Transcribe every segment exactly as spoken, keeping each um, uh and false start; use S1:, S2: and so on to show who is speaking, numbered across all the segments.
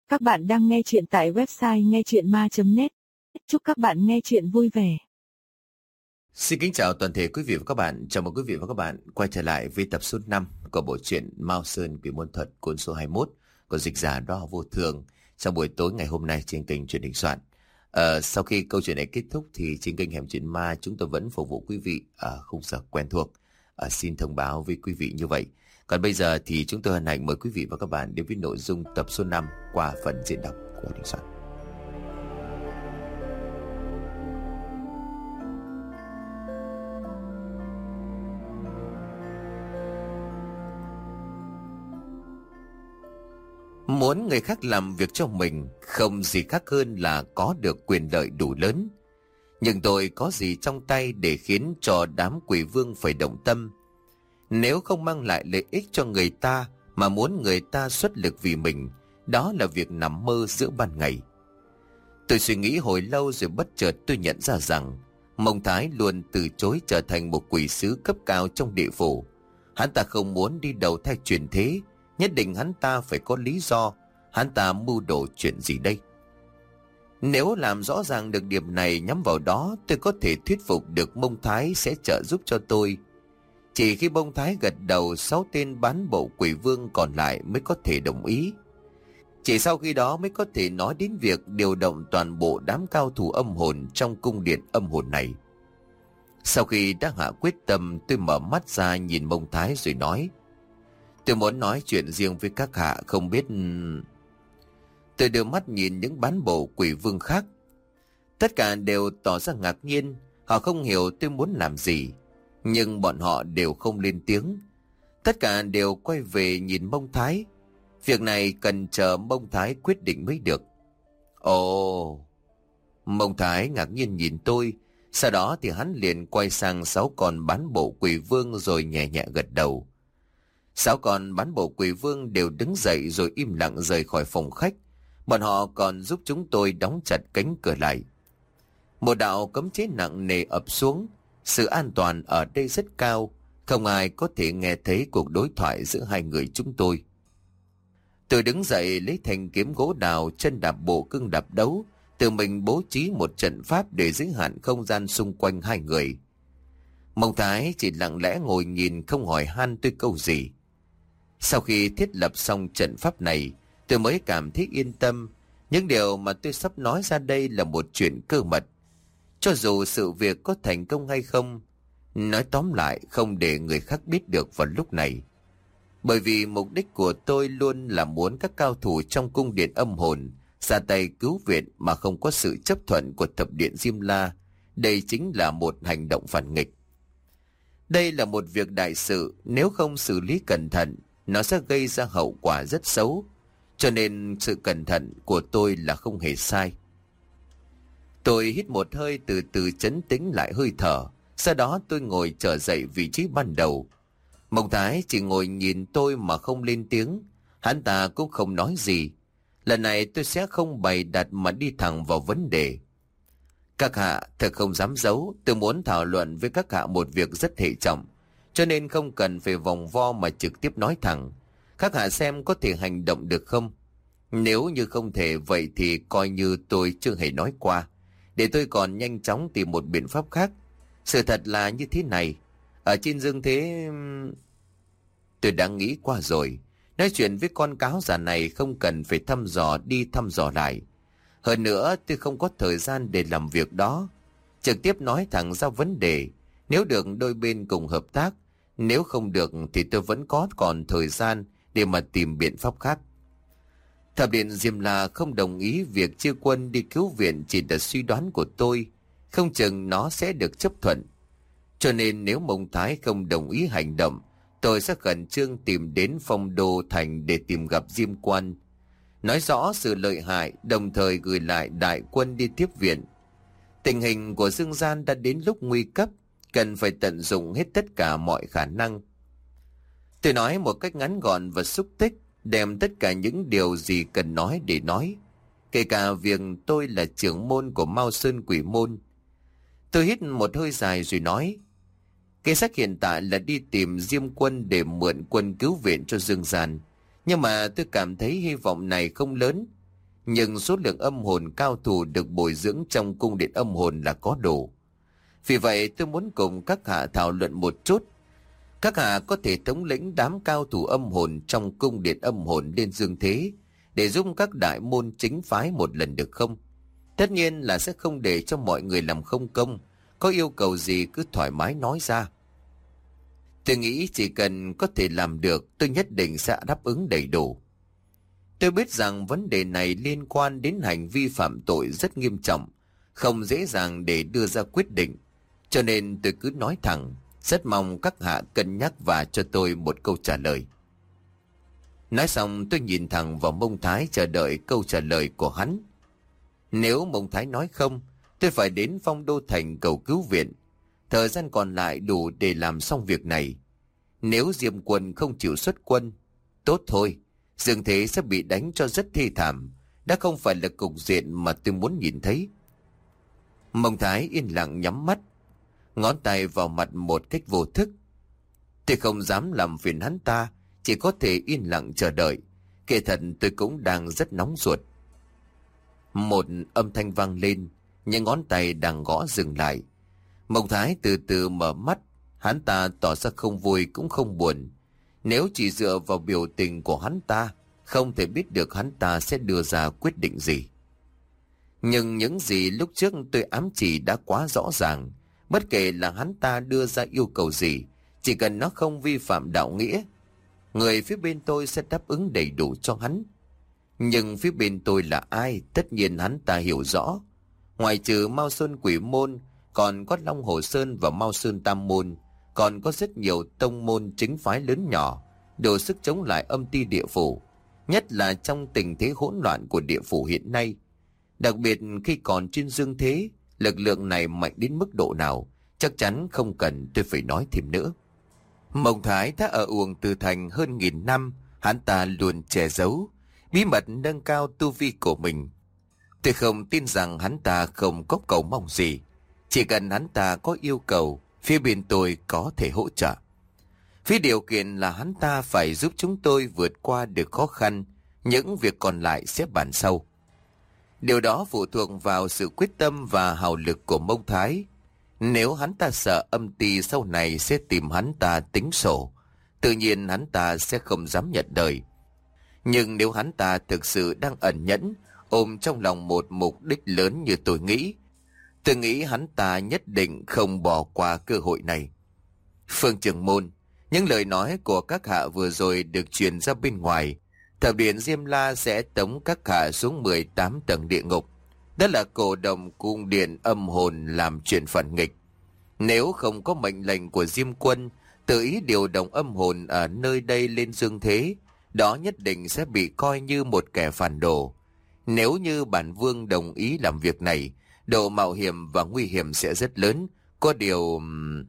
S1: Các bạn đang nghe chuyện tại website nghe chuyện ma chấm net. Chúc các bạn nghe chuyện vui vẻ.
S2: Xin kính chào toàn thể quý vị và các bạn. Chào mừng quý vị và các bạn quay trở lại với tập số năm của bộ truyện Mao Sơn Quỷ Môn Thuật cuốn số hai mươi mốt của dịch giả Đo Vô Thường trong buổi tối ngày hôm nay trên kênh Truyện Đình Soạn. À, sau khi câu chuyện này kết thúc thì trên kênh Hẻm Chuyện Ma chúng tôi vẫn phục vụ quý vị ở khung giờ quen thuộc. À, xin thông báo với quý vị như vậy. Còn bây giờ thì chúng tôi hân hạnh mời quý vị và các bạn đến với nội dung tập số năm qua phần diễn đọc của Đình Soạn. Muốn người khác làm việc cho mình không gì khác hơn là có được quyền lợi đủ lớn. Nhưng tôi có gì trong tay để khiến cho đám quỷ vương phải động tâm? Nếu không mang lại lợi ích cho người ta mà muốn người ta xuất lực vì mình, đó là việc nằm mơ giữa ban ngày. Tôi suy nghĩ hồi lâu rồi bất chợt tôi nhận ra rằng Mông Thái luôn từ chối trở thành một quỷ sứ cấp cao trong địa phủ. Hắn ta không muốn đi đầu thai chuyển thế, nhất định hắn ta phải có lý do. Hắn ta mưu đồ chuyện gì đây? Nếu làm rõ ràng được điểm này, nhắm vào đó, tôi có thể thuyết phục được Mông Thái sẽ trợ giúp cho tôi. Chỉ khi Mông Thái gật đầu, sáu tên bán bộ quỷ vương còn lại mới có thể đồng ý. Chỉ sau khi đó mới có thể nói đến việc điều động toàn bộ đám cao thủ âm hồn trong cung điện âm hồn này. Sau khi đã hạ quyết tâm, tôi mở mắt ra nhìn Mông Thái rồi nói: Tôi muốn nói chuyện riêng với các hạ, không biết... Tôi đưa mắt nhìn những bán bộ quỷ vương khác. Tất cả đều tỏ ra ngạc nhiên. Họ không hiểu tôi muốn làm gì, nhưng bọn họ đều không lên tiếng. Tất cả đều quay về nhìn Mông Thái. Việc này cần chờ Mông Thái quyết định mới được. Ồ! Mông Thái ngạc nhiên nhìn tôi. Sau đó thì hắn liền quay sang sáu con bán bộ quỷ vương rồi nhẹ nhẹ gật đầu. Sáu con bán bộ quỷ vương đều đứng dậy rồi im lặng rời khỏi phòng khách. Bọn họ còn giúp chúng tôi đóng chặt cánh cửa lại. Một đạo cấm chế nặng nề ập xuống. Sự an toàn ở đây rất cao. Không ai có thể nghe thấy cuộc đối thoại giữa hai người chúng tôi. Tôi đứng dậy lấy thanh kiếm gỗ đào, chân đạp bộ cưng đạp đấu, tự mình bố trí một trận pháp để giới hạn không gian xung quanh hai người. Mông Thái chỉ lặng lẽ ngồi nhìn, không hỏi han tôi câu gì. Sau khi thiết lập xong trận pháp này, tôi mới cảm thấy yên tâm. Những điều mà tôi sắp nói ra đây là một chuyện cơ mật. Cho dù sự việc có thành công hay không, nói tóm lại không để người khác biết được vào lúc này. Bởi vì mục đích của tôi luôn là muốn các cao thủ trong cung điện âm hồn ra tay cứu viện mà không có sự chấp thuận của thập điện Diêm La. Đây chính là một hành động phản nghịch. Đây là một việc đại sự, nếu không xử lý cẩn thận, nó sẽ gây ra hậu quả rất xấu. Cho nên sự cẩn thận của tôi là không hề sai. Tôi hít một hơi, từ từ trấn tĩnh lại hơi thở. Sau đó tôi ngồi trở dậy vị trí ban đầu. Mông Thái chỉ ngồi nhìn tôi mà không lên tiếng. Hắn ta cũng không nói gì. Lần này tôi sẽ không bày đặt mà đi thẳng vào vấn đề. Các hạ, thật không dám giấu, tôi muốn thảo luận với các hạ một việc rất hệ trọng. Cho nên không cần phải vòng vo mà trực tiếp nói thẳng. Các hạ xem có thể hành động được không? Nếu như không thể, vậy thì coi như tôi chưa hề nói qua, để tôi còn nhanh chóng tìm một biện pháp khác. Sự thật là như thế này. Ở trên dương thế... Tôi đã nghĩ qua rồi. Nói chuyện với con cáo già này không cần phải thăm dò đi thăm dò lại. Hơn nữa tôi không có thời gian để làm việc đó. Trực tiếp nói thẳng ra vấn đề. Nếu được đôi bên cùng hợp tác, nếu không được thì tôi vẫn có còn thời gian để mà tìm biện pháp khác. Thập điện Diêm La không đồng ý việc chia quân đi cứu viện chỉ là suy đoán của tôi. Không chừng nó sẽ được chấp thuận. Cho nên nếu Mông Thái không đồng ý hành động, tôi sẽ khẩn trương tìm đến Phong Đô Thành để tìm gặp Diêm Quan, nói rõ sự lợi hại, đồng thời gửi lại đại quân đi tiếp viện. Tình hình của Dương Gian đã đến lúc nguy cấp, cần phải tận dụng hết tất cả mọi khả năng. Tôi nói một cách ngắn gọn và xúc tích, đem tất cả những điều gì cần nói để nói, kể cả việc tôi là trưởng môn của Mao Sơn Quỷ Môn. Tôi hít một hơi dài rồi nói: Kế sách hiện tại là đi tìm Diêm Quân để mượn quân cứu viện cho Dương Gian. Nhưng mà tôi cảm thấy hy vọng này không lớn. nhưng số lượng âm hồn cao thủ được bồi dưỡng trong cung điện âm hồn là có đủ. Vì vậy tôi muốn cùng các hạ thảo luận một chút. Các hạ có thể thống lĩnh đám cao thủ âm hồn trong cung điện âm hồn lên dương thế để giúp các đại môn chính phái một lần được không? Tất nhiên là sẽ không để cho mọi người làm không công. Có yêu cầu gì cứ thoải mái nói ra. Tôi nghĩ chỉ cần có thể làm được, tôi nhất định sẽ đáp ứng đầy đủ. Tôi biết rằng vấn đề này liên quan đến hành vi phạm tội rất nghiêm trọng, không dễ dàng để đưa ra quyết định. Cho nên tôi cứ nói thẳng, rất mong các hạ cân nhắc và cho tôi một câu trả lời. Nói xong tôi nhìn thẳng vào Mông Thái chờ đợi câu trả lời của hắn. Nếu Mông Thái nói không, tôi phải đến Phong Đô Thành cầu cứu viện. Thời gian còn lại đủ để làm xong việc này. Nếu Diêm Quân không chịu xuất quân, tốt thôi, dương thế sẽ bị đánh cho rất thê thảm. Đã không phải là cục diện mà tôi muốn nhìn thấy. Mông Thái yên lặng nhắm mắt, ngón tay vào mặt một cách vô thức. Tôi không dám làm phiền hắn ta, chỉ có thể yên lặng chờ đợi. Kể thật tôi cũng đang rất nóng ruột. Một âm thanh vang lên, những ngón tay đang gõ dừng lại. Mông Thái từ từ mở mắt, hắn ta tỏ ra không vui cũng không buồn. Nếu chỉ dựa vào biểu tình của hắn ta, không thể biết được hắn ta sẽ đưa ra quyết định gì. Nhưng những gì lúc trước tôi ám chỉ đã quá rõ ràng. Bất kể là hắn ta đưa ra yêu cầu gì, chỉ cần nó không vi phạm đạo nghĩa, người phía bên tôi sẽ đáp ứng đầy đủ cho hắn. Nhưng phía bên tôi là ai, tất nhiên hắn ta hiểu rõ. Ngoài trừ Mao Sơn Quỷ Môn, còn có Long Hồ Sơn và Mao Sơn Tam Môn, còn có rất nhiều tông môn chính phái lớn nhỏ, đủ sức chống lại âm ti địa phủ, nhất là trong tình thế hỗn loạn của địa phủ hiện nay. Đặc biệt khi còn trên dương thế, lực lượng này mạnh đến mức độ nào, chắc chắn không cần tôi phải nói thêm nữa. Mông Thái đã ở Uổng Từ Thành hơn nghìn năm, hắn ta luôn che giấu, bí mật nâng cao tu vi của mình. Tôi không tin rằng hắn ta không có cầu mong gì. Chỉ cần hắn ta có yêu cầu, phía bên tôi có thể hỗ trợ. Phía điều kiện là hắn ta phải giúp chúng tôi vượt qua được khó khăn, những việc còn lại sẽ bàn sau. Điều đó phụ thuộc vào sự quyết tâm và hào lực của Mông Thái. Nếu hắn ta sợ âm ty sau này sẽ tìm hắn ta tính sổ, tự nhiên hắn ta sẽ không dám nhận đời. Nhưng nếu hắn ta thực sự đang ẩn nhẫn, ôm trong lòng một mục đích lớn như tôi nghĩ, tôi nghĩ hắn ta nhất định không bỏ qua cơ hội này. Phương trưởng môn, những lời nói của các hạ vừa rồi được truyền ra bên ngoài. Thập điện Diêm La sẽ tống các hạ xuống mười tám tầng địa ngục. Đó là cổ đồng cung điện âm hồn làm chuyện phản nghịch. Nếu không có mệnh lệnh của Diêm Quân tự ý điều động âm hồn ở nơi đây lên dương thế, đó nhất định sẽ bị coi như một kẻ phản đồ. Nếu như bản vương đồng ý làm việc này, độ mạo hiểm và nguy hiểm sẽ rất lớn. Có điều...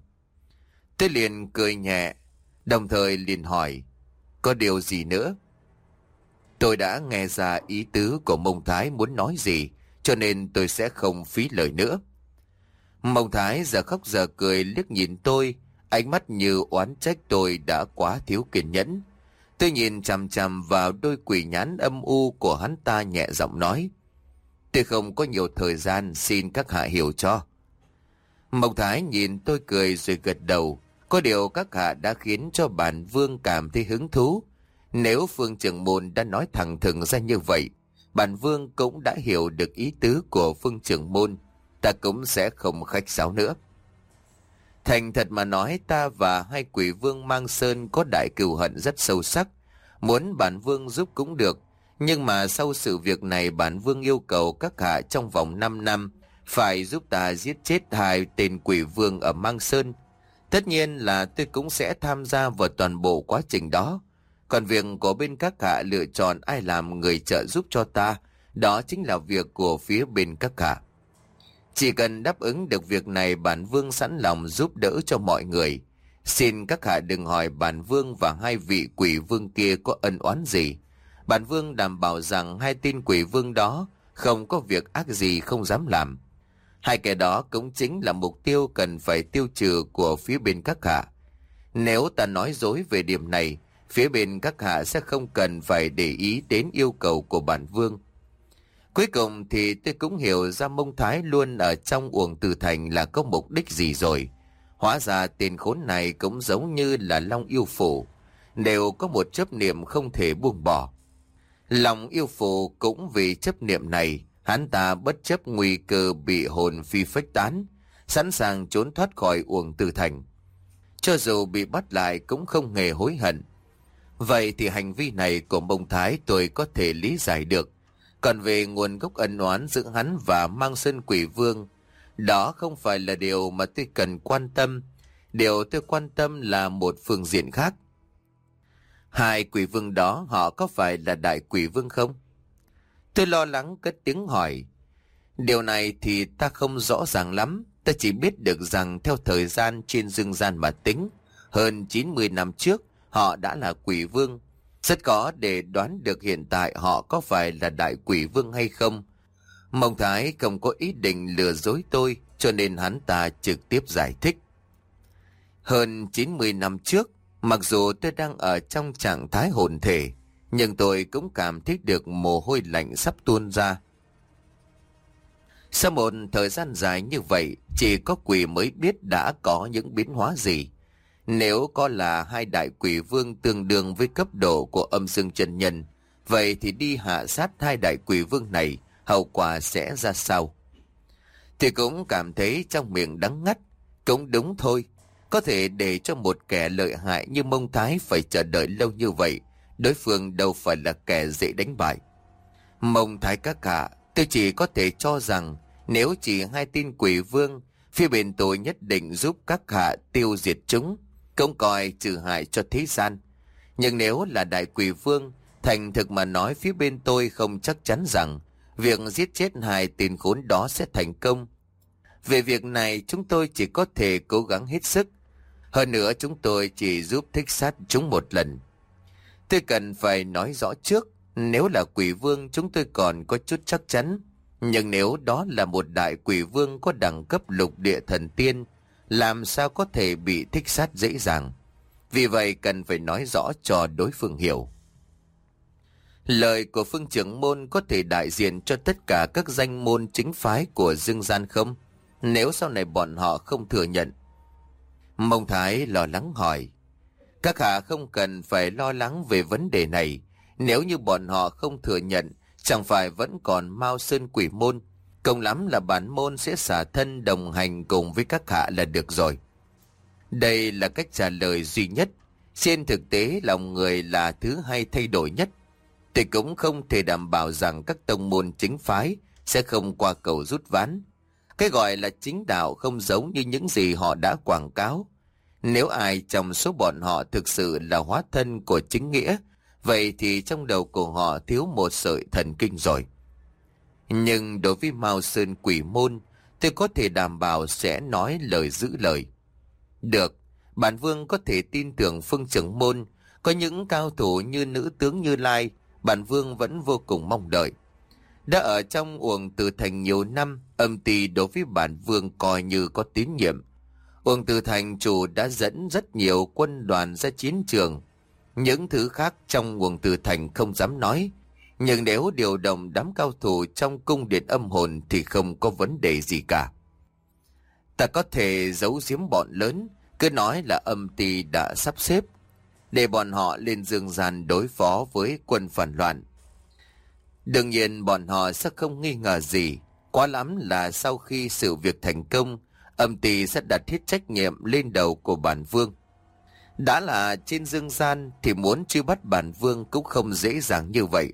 S2: Tôi liền cười nhẹ, đồng thời liền hỏi, có điều gì nữa? Tôi đã nghe ra ý tứ của Mông Thái muốn nói gì, cho nên tôi sẽ không phí lời nữa. Mông Thái giờ khóc giờ cười liếc nhìn tôi, ánh mắt như oán trách tôi đã quá thiếu kiên nhẫn. Tôi nhìn chằm chằm vào đôi quỷ nhãn âm u của hắn ta, nhẹ giọng nói, tôi không có nhiều thời gian, xin các hạ hiểu cho. Mông Thái nhìn tôi cười rồi gật đầu. Có điều các hạ đã khiến cho bản vương cảm thấy hứng thú. Nếu Phương trưởng môn đã nói thẳng thừng ra như vậy, bản vương cũng đã hiểu được ý tứ của Phương trưởng môn, ta cũng sẽ không khách sáo nữa. Thành thật mà nói, ta và hai quỷ vương Mang Sơn có đại cừu hận rất sâu sắc. Muốn bản vương giúp cũng được, nhưng mà sau sự việc này bản vương yêu cầu các hạ trong vòng năm năm phải giúp ta giết chết hai tên quỷ vương ở Mang Sơn. Tất nhiên là tôi cũng sẽ tham gia vào toàn bộ quá trình đó. Còn việc của bên các hạ lựa chọn ai làm người trợ giúp cho ta, đó chính là việc của phía bên các hạ. Chỉ cần đáp ứng được việc này, bản vương sẵn lòng giúp đỡ cho mọi người. Xin các hạ đừng hỏi bản vương và hai vị quỷ vương kia có ân oán gì. Bản vương đảm bảo rằng hai tên quỷ vương đó không có việc ác gì không dám làm. Hai kẻ đó cũng chính là mục tiêu cần phải tiêu trừ của phía bên các hạ. Nếu ta nói dối về điểm này, phía bên các hạ sẽ không cần phải để ý đến yêu cầu của bản vương. Cuối cùng thì tôi cũng hiểu ra Mông Thái luôn ở trong Uổng Từ Thành là có mục đích gì rồi. Hóa ra tên khốn này cũng giống như là Long Yêu Phủ, đều có một chấp niệm không thể buông bỏ. Long Yêu Phủ cũng vì chấp niệm này, hắn ta bất chấp nguy cơ bị hồn phi phách tán, sẵn sàng trốn thoát khỏi Uổng Từ Thành. Cho dù bị bắt lại cũng không hề hối hận. Vậy thì hành vi này của Mông Thái tôi có thể lý giải được. Còn về nguồn gốc ân oán giữa hắn và Mang Sơn Quỷ Vương, đó không phải là điều mà tôi cần quan tâm. Điều tôi quan tâm là một phương diện khác. Hai quỷ vương đó họ có phải là đại quỷ vương không? Tôi lo lắng cất tiếng hỏi. Điều này thì ta không rõ ràng lắm. Ta chỉ biết được rằng theo thời gian trên dương gian mà tính, hơn chín mươi năm trước họ đã là quỷ vương. Rất khó để đoán được hiện tại họ có phải là đại quỷ vương hay không. Mông Thái không có ý định lừa dối tôi, cho nên hắn ta trực tiếp giải thích. Hơn chín mươi năm trước, mặc dù tôi đang ở trong trạng thái hồn thể, nhưng tôi cũng cảm thấy được mồ hôi lạnh sắp tuôn ra. Sau một thời gian dài như vậy, chỉ có quỷ mới biết đã có những biến hóa gì. Nếu có là hai đại quỷ vương tương đương với cấp độ của Âm Dương chân nhân, vậy thì đi hạ sát hai đại quỷ vương này, hậu quả sẽ ra sao? Thì cũng cảm thấy trong miệng đắng ngắt. Cũng đúng thôi, có thể để cho một kẻ lợi hại như Mông Thái phải chờ đợi lâu như vậy, đối phương đâu phải là kẻ dễ đánh bại. Mông Thái các hạ, tôi chỉ có thể cho rằng nếu chỉ hai tên quỷ vương, phía bên tôi nhất định giúp các hạ tiêu diệt chúng, không coi trừ hại cho thế gian. Nhưng nếu là đại quỷ vương, thành thực mà nói, phía bên tôi không chắc chắn rằng việc giết chết hai tên khốn đó sẽ thành công. Về việc này chúng tôi chỉ có thể cố gắng hết sức. Hơn nữa chúng tôi chỉ giúp thích sát chúng một lần. Tôi cần phải nói rõ trước, nếu là quỷ vương chúng tôi còn có chút chắc chắn. Nhưng nếu đó là một đại quỷ vương có đẳng cấp lục địa thần tiên, làm sao có thể bị thích sát dễ dàng. Vì vậy cần phải nói rõ cho đối phương hiểu. Lời của Phương trưởng môn có thể đại diện cho tất cả các danh môn chính phái của dương gian không? Nếu sau này bọn họ không thừa nhận. Mông Thái lo lắng hỏi. Các hạ không cần phải lo lắng về vấn đề này. Nếu như bọn họ không thừa nhận, chẳng phải vẫn còn Mao Sơn Quỷ môn. Cùng lắm là bản môn sẽ xả thân đồng hành cùng với các hạ là được rồi. Đây là cách trả lời duy nhất. Trên thực tế lòng người là thứ hay thay đổi nhất. Thì cũng không thể đảm bảo rằng các tông môn chính phái sẽ không qua cầu rút ván. Cái gọi là chính đạo không giống như những gì họ đã quảng cáo. Nếu ai trong số bọn họ thực sự là hóa thân của chính nghĩa, vậy thì trong đầu của họ thiếu một sợi thần kinh rồi. Nhưng đối với Mao Sơn Quỷ môn, tôi có thể đảm bảo sẽ nói lời giữ lời. Được, bản vương có thể tin tưởng Phương trưởng môn. Có những cao thủ như nữ tướng Như Lai, bản vương vẫn vô cùng mong đợi. Đã ở trong Uổng Từ Thành nhiều năm, âm ty đối với bản vương coi như có tín nhiệm. Uổng Từ Thành chủ đã dẫn rất nhiều quân đoàn ra chiến trường. Những thứ khác trong Uổng Từ Thành không dám nói. Nhưng nếu điều động đám cao thủ trong cung điện âm hồn thì không có vấn đề gì cả. Ta có thể giấu giếm bọn lớn, cứ nói là âm ty đã sắp xếp, để bọn họ lên dương gian đối phó với quân phản loạn. Đương nhiên bọn họ sẽ không nghi ngờ gì. Quá lắm là sau khi sự việc thành công, âm ty sẽ đặt hết trách nhiệm lên đầu của bản vương. Đã là trên dương gian thì muốn truy bắt bản vương cũng không dễ dàng như vậy.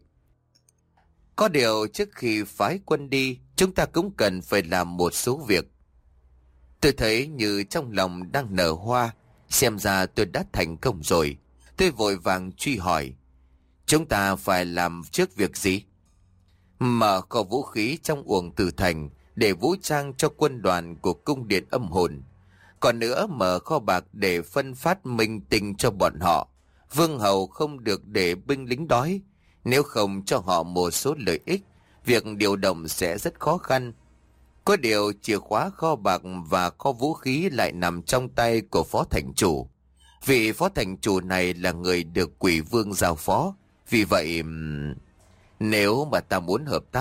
S2: Có điều trước khi phái quân đi, chúng ta cũng cần phải làm một số việc. Tôi thấy như trong lòng đang nở hoa, xem ra tôi đã thành công rồi. Tôi vội vàng truy hỏi, chúng ta phải làm trước việc gì? Mở kho vũ khí trong Uổng Từ Thành để vũ trang cho quân đoàn của cung điện âm hồn. Còn nữa mở kho bạc để phân phát minh tinh cho bọn họ. Vương hầu không được để binh lính đói. Nếu không cho họ một số lợi ích, việc điều động sẽ rất khó khăn. Có điều chìa khóa kho bạc và kho vũ khí lại nằm trong tay của phó thành chủ. Vị phó thành chủ này là người được quỷ vương giao phó. Vì vậy, nếu mà ta muốn hợp tác,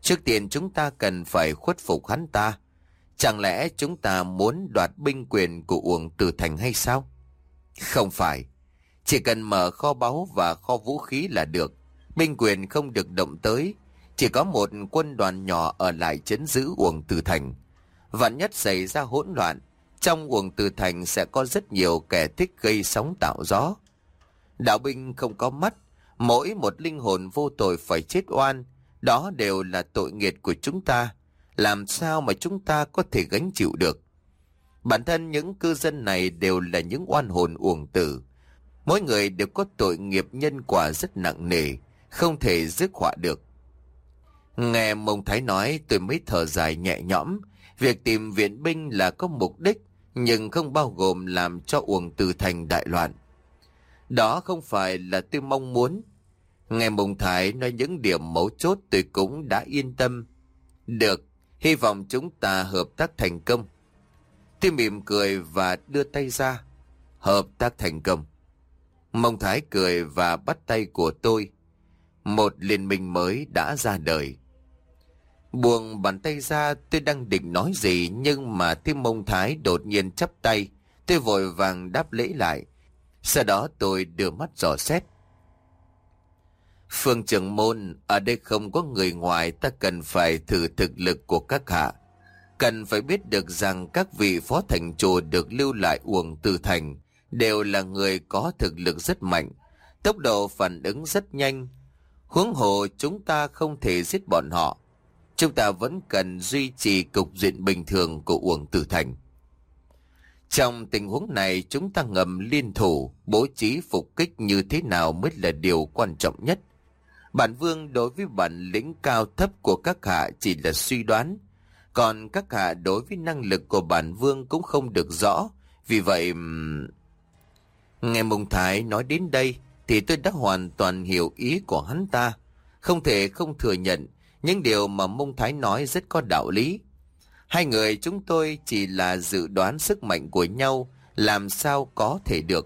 S2: Trước tiên chúng ta cần phải khuất phục hắn ta. Chẳng lẽ chúng ta muốn đoạt binh quyền của Uổng Tử Thành hay sao? Không phải. Chỉ cần mở kho báu và kho vũ khí là được. Binh quyền không được động tới. Chỉ có một quân đoàn nhỏ ở lại trấn giữ Uổng Tử Thành. Vạn nhất xảy ra hỗn loạn, trong Uổng Tử Thành sẽ có rất nhiều kẻ thích gây sóng tạo gió. Đạo binh không có mắt, mỗi một linh hồn vô tội phải chết oan. Đó đều là tội nghiệt của chúng ta. Làm sao mà chúng ta có thể gánh chịu được? Bản thân những cư dân này đều là những oan hồn uổng tử. Mỗi người đều có tội nghiệp nhân quả rất nặng nề, không thể dứt họa được. Nghe Mông Thái nói, tôi mới thở dài nhẹ nhõm. Việc tìm viện binh là có mục đích, nhưng không bao gồm làm cho Uổng Tử Thành đại loạn. Đó không phải là tôi mong muốn. Nghe Mông Thái nói những điểm mấu chốt, tôi cũng đã yên tâm. Được, hy vọng chúng ta hợp tác thành công. Tôi mỉm cười và đưa tay ra. Hợp tác thành công. Mông Thái cười và bắt tay của tôi. Một liên minh mới đã ra đời. Buông bàn tay ra, tôi đang định nói gì, nhưng mà thấy Mông Thái đột nhiên chắp tay. Tôi vội vàng đáp lễ lại. Sau đó tôi đưa mắt dò xét. Phương trưởng môn, ở đây không có người ngoài, ta cần phải thử thực lực của các hạ. Cần phải biết được rằng các vị phó thành chủ được lưu lại Uổng Tử Thành đều là người có thực lực rất mạnh, tốc độ phản ứng rất nhanh. Huống hồ chúng ta không thể giết bọn họ. Chúng ta vẫn cần duy trì cục diện bình thường của Uổng Tử Thành. Trong tình huống này, chúng ta ngầm liên thủ, bố trí phục kích như thế nào mới là điều quan trọng nhất. Bản vương đối với bản lĩnh cao thấp của các hạ chỉ là suy đoán, còn các hạ đối với năng lực của bản vương cũng không được rõ. Vì vậy, nghe Mông Thái nói đến đây thì tôi đã hoàn toàn hiểu ý của hắn ta. Không thể không thừa nhận những điều mà Mông Thái nói rất có đạo lý. Hai người chúng tôi chỉ là dự đoán sức mạnh của nhau, làm sao có thể được.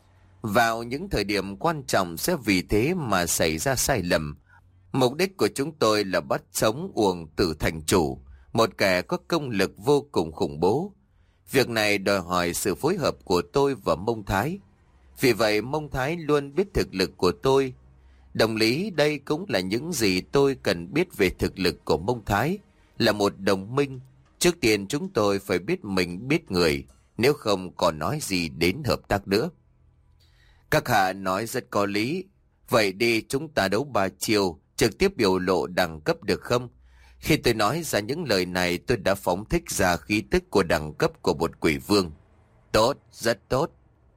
S2: Vào những thời điểm quan trọng sẽ vì thế mà xảy ra sai lầm. Mục đích của chúng tôi là bắt sống Uổng Tử Thành chủ, một kẻ có công lực vô cùng khủng bố. Việc này đòi hỏi sự phối hợp của tôi và Mông Thái. Vì vậy Mông Thái luôn biết thực lực của tôi. Đồng lý đây cũng là những gì tôi cần biết về thực lực của Mông Thái. Là một đồng minh, trước tiên chúng tôi phải biết mình biết người, nếu không còn nói gì đến hợp tác nữa. Các hạ nói rất có lý. Vậy đi, chúng ta đấu ba chiều, trực tiếp biểu lộ đẳng cấp được không? Khi tôi nói ra những lời này, tôi đã phóng thích ra khí tức của đẳng cấp của một quỷ vương. Tốt, rất tốt.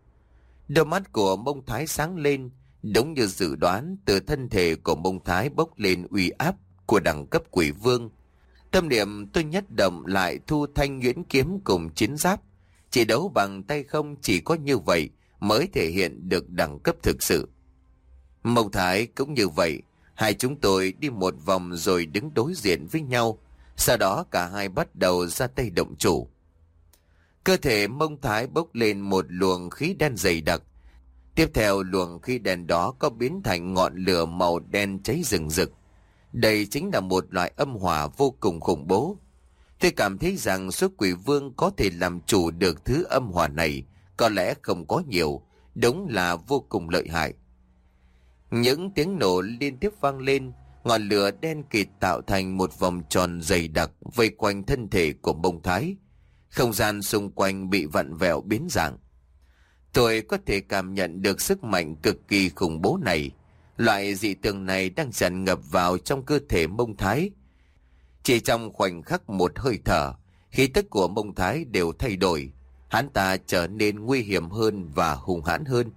S2: Đôi mắt của Mông Thái sáng lên. Đúng như dự đoán, từ thân thể của Mông Thái bốc lên uy áp của đẳng cấp quỷ vương. Tâm niệm tôi nhất động lại thu thanh nhuyễn kiếm cùng chiến giáp. Chỉ đấu bằng tay không, chỉ có như vậy mới thể hiện được đẳng cấp thực sự. Mông Thái cũng như vậy. Hai chúng tôi đi một vòng rồi đứng đối diện với nhau. Sau đó cả hai bắt đầu ra tay động chủ. Cơ thể Mông Thái bốc lên một luồng khí đen dày đặc. Tiếp theo luồng khí đen đó có biến thành ngọn lửa màu đen cháy rừng rực. Đây chính là một loại âm hỏa vô cùng khủng bố. Tôi cảm thấy rằng số quỷ vương có thể làm chủ được thứ âm hỏa này có lẽ không có nhiều, đúng là vô cùng lợi hại. Những tiếng nổ liên tiếp vang lên, ngọn lửa đen kịt tạo thành một vòng tròn dày đặc vây quanh thân thể của Mông Thái. Không gian xung quanh bị vặn vẹo biến dạng. Tôi có thể cảm nhận được sức mạnh cực kỳ khủng bố này. Loại dị tượng này đang tràn ngập vào trong cơ thể Mông Thái. Chỉ trong khoảnh khắc một hơi thở, khí tức của Mông Thái đều thay đổi. Hắn ta trở nên nguy hiểm hơn và hung hãn hơn.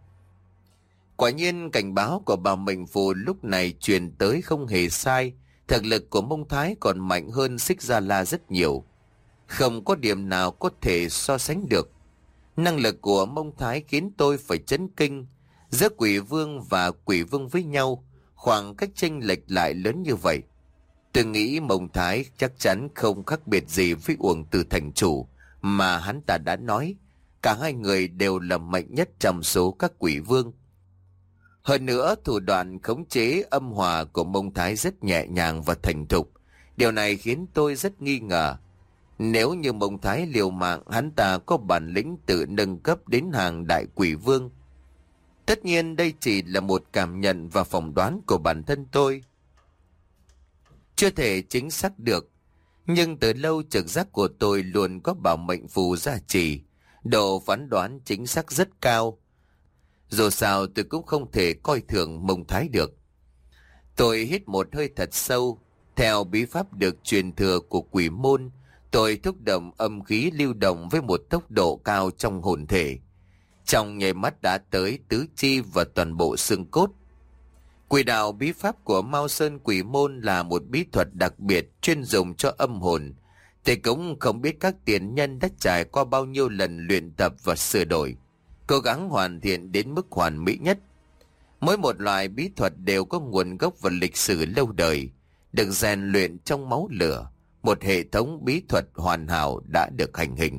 S2: Quả nhiên cảnh báo của bà Mệnh Phù lúc này truyền tới không hề sai. Thực lực của Mông Thái còn mạnh hơn Xích Gia La rất nhiều. Không có điểm nào có thể so sánh được. Năng lực của Mông Thái khiến tôi phải chấn kinh. Giữa quỷ vương và quỷ vương với nhau, khoảng cách chênh lệch lại lớn như vậy. Tôi nghĩ Mông Thái chắc chắn không khác biệt gì với Uổng Tử Thành chủ mà hắn ta đã nói. Cả hai người đều là mạnh nhất trong số các quỷ vương. Hơn nữa, thủ đoạn khống chế âm hòa của Mông Thái rất nhẹ nhàng và thành thục. Điều này khiến tôi rất nghi ngờ. Nếu như Mông Thái liều mạng, hắn ta có bản lĩnh tự nâng cấp đến hàng đại quỷ vương. Tất nhiên đây chỉ là một cảm nhận và phỏng đoán của bản thân tôi, chưa thể chính xác được. Nhưng từ lâu trực giác của tôi luôn có bảo mệnh phù gia trì, độ phán đoán chính xác rất cao. Dù sao tôi cũng không thể coi thường Mông Thái được. Tôi hít một hơi thật sâu. Theo bí pháp được truyền thừa của quỷ môn, tôi thúc động âm khí lưu động với một tốc độ cao trong hồn thể. Trong nháy mắt đã tới tứ chi và toàn bộ xương cốt. Quỷ đạo bí pháp của Mao Sơn Quỷ Môn là một bí thuật đặc biệt chuyên dùng cho âm hồn. Tôi cũng không biết các tiền nhân đã trải qua bao nhiêu lần luyện tập và sửa đổi, cố gắng hoàn thiện đến mức hoàn mỹ nhất. Mỗi một loại bí thuật đều có nguồn gốc và lịch sử lâu đời, được rèn luyện trong máu lửa. Một hệ thống bí thuật hoàn hảo đã được hành hình.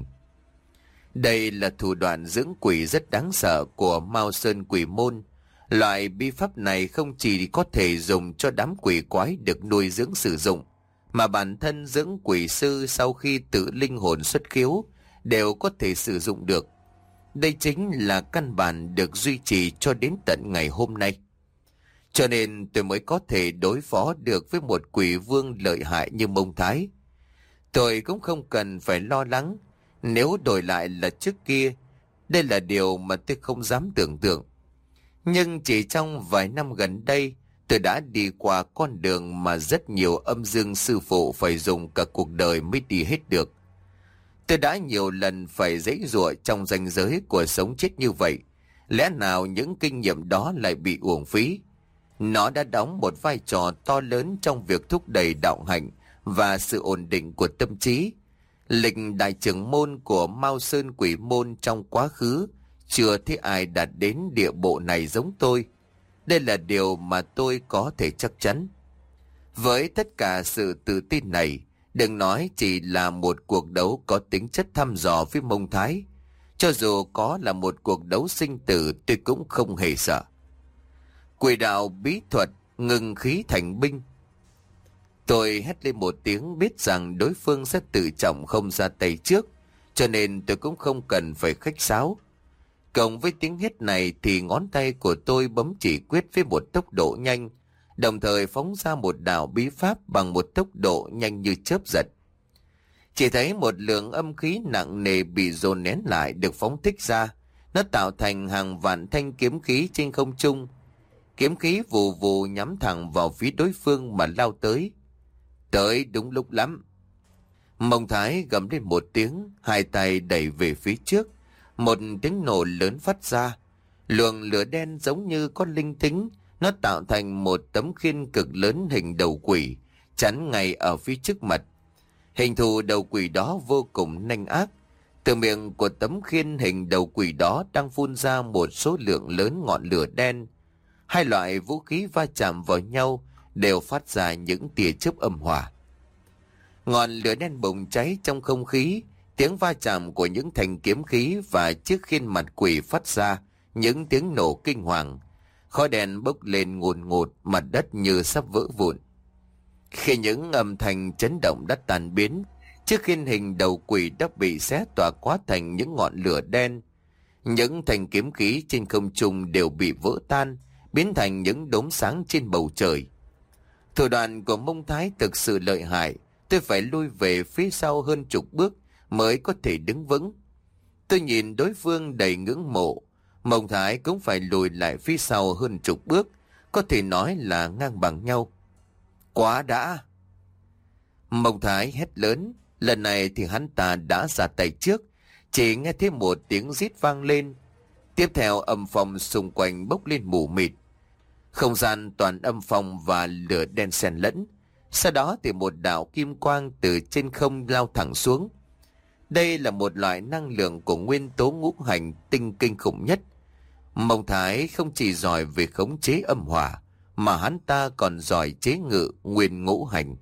S2: Đây là thủ đoạn dưỡng quỷ rất đáng sợ của Mao Sơn Quỷ Môn. Loại bí pháp này không chỉ có thể dùng cho đám quỷ quái được nuôi dưỡng sử dụng, mà bản thân dưỡng quỷ sư sau khi tự linh hồn xuất khiếu đều có thể sử dụng được. Đây chính là căn bản được duy trì cho đến tận ngày hôm nay. Cho nên tôi mới có thể đối phó được với một quỷ vương lợi hại như Mông Thái. Tôi cũng không cần phải lo lắng. Nếu đổi lại là trước kia, đây là điều mà tôi không dám tưởng tượng. Nhưng chỉ trong vài năm gần đây, tôi đã đi qua con đường mà rất nhiều âm dương sư phụ phải dùng cả cuộc đời mới đi hết được. Tôi đã nhiều lần phải giãy giụa trong ranh giới của sống chết như vậy. Lẽ nào những kinh nghiệm đó lại bị uổng phí? Nó đã đóng một vai trò to lớn trong việc thúc đẩy đạo hạnh và sự ổn định của tâm trí. Lịch đại trưởng môn của Mao Sơn Quỷ Môn trong quá khứ chưa thấy ai đạt đến địa bộ này giống tôi. Đây là điều mà tôi có thể chắc chắn. Với tất cả sự tự tin này, đừng nói chỉ là một cuộc đấu có tính chất thăm dò với Mông Thái. Cho dù có là một cuộc đấu sinh tử, tôi cũng không hề sợ. Quỷ đạo bí thuật ngừng khí thành binh. Tôi hét lên một tiếng, biết rằng đối phương sẽ tự trọng không ra tay trước, cho nên tôi cũng không cần phải khách sáo. Cộng với tiếng hét này thì ngón tay của tôi bấm chỉ quyết với một tốc độ nhanh, đồng thời phóng ra một đạo bí pháp bằng một tốc độ nhanh như chớp giật. Chỉ thấy một lượng âm khí nặng nề bị dồn nén lại được phóng thích ra, nó tạo thành hàng vạn thanh kiếm khí trên không trung. Kiếm khí vù vù nhắm thẳng vào phía đối phương mà lao tới. Tới đúng lúc lắm. Mông Thái gầm lên một tiếng, hai tay đẩy về phía trước. Một tiếng nổ lớn phát ra. Luồng lửa đen giống như có linh tính, nó tạo thành một tấm khiên cực lớn hình đầu quỷ, chắn ngay ở phía trước mặt. Hình thù đầu quỷ đó vô cùng nhanh ác. Từ miệng của tấm khiên hình đầu quỷ đó đang phun ra một số lượng lớn ngọn lửa đen. Hai loại vũ khí va chạm vào nhau đều phát ra những tia chớp âm hỏa. Ngọn lửa đen bùng cháy trong không khí, tiếng va chạm của những thanh kiếm khí và chiếc khiên mặt quỷ phát ra những tiếng nổ kinh hoàng. Khói đen bốc lên ngùn ngụt, mặt đất như sắp vỡ vụn. Khi những âm thanh chấn động đã tan biến, chiếc khiên hình đầu quỷ đã bị xé tỏa quá thành những ngọn lửa đen. Những thanh kiếm khí trên không trung đều bị vỡ tan, biến thành những đốm sáng trên bầu trời. Thủ đoạn của Mông Thái thực sự lợi hại. Tôi phải lui về phía sau hơn chục bước mới có thể đứng vững. Tôi nhìn đối phương đầy ngưỡng mộ. Mông Thái cũng phải lùi lại phía sau hơn chục bước, có thể nói là ngang bằng nhau. Quá đã! Mông Thái hét lớn. Lần này thì hắn ta đã ra tay trước. Chỉ nghe thấy một tiếng rít vang lên. Tiếp theo âm phong xung quanh bốc lên mù mịt. Không gian toàn âm phong và lửa đen xen lẫn. Sau đó thì một đạo kim quang từ trên không lao thẳng xuống. Đây là một loại năng lượng của nguyên tố ngũ hành tinh kinh khủng nhất. Mông Thái không chỉ giỏi về khống chế âm hỏa, mà hắn ta còn giỏi chế ngự nguyên ngũ hành.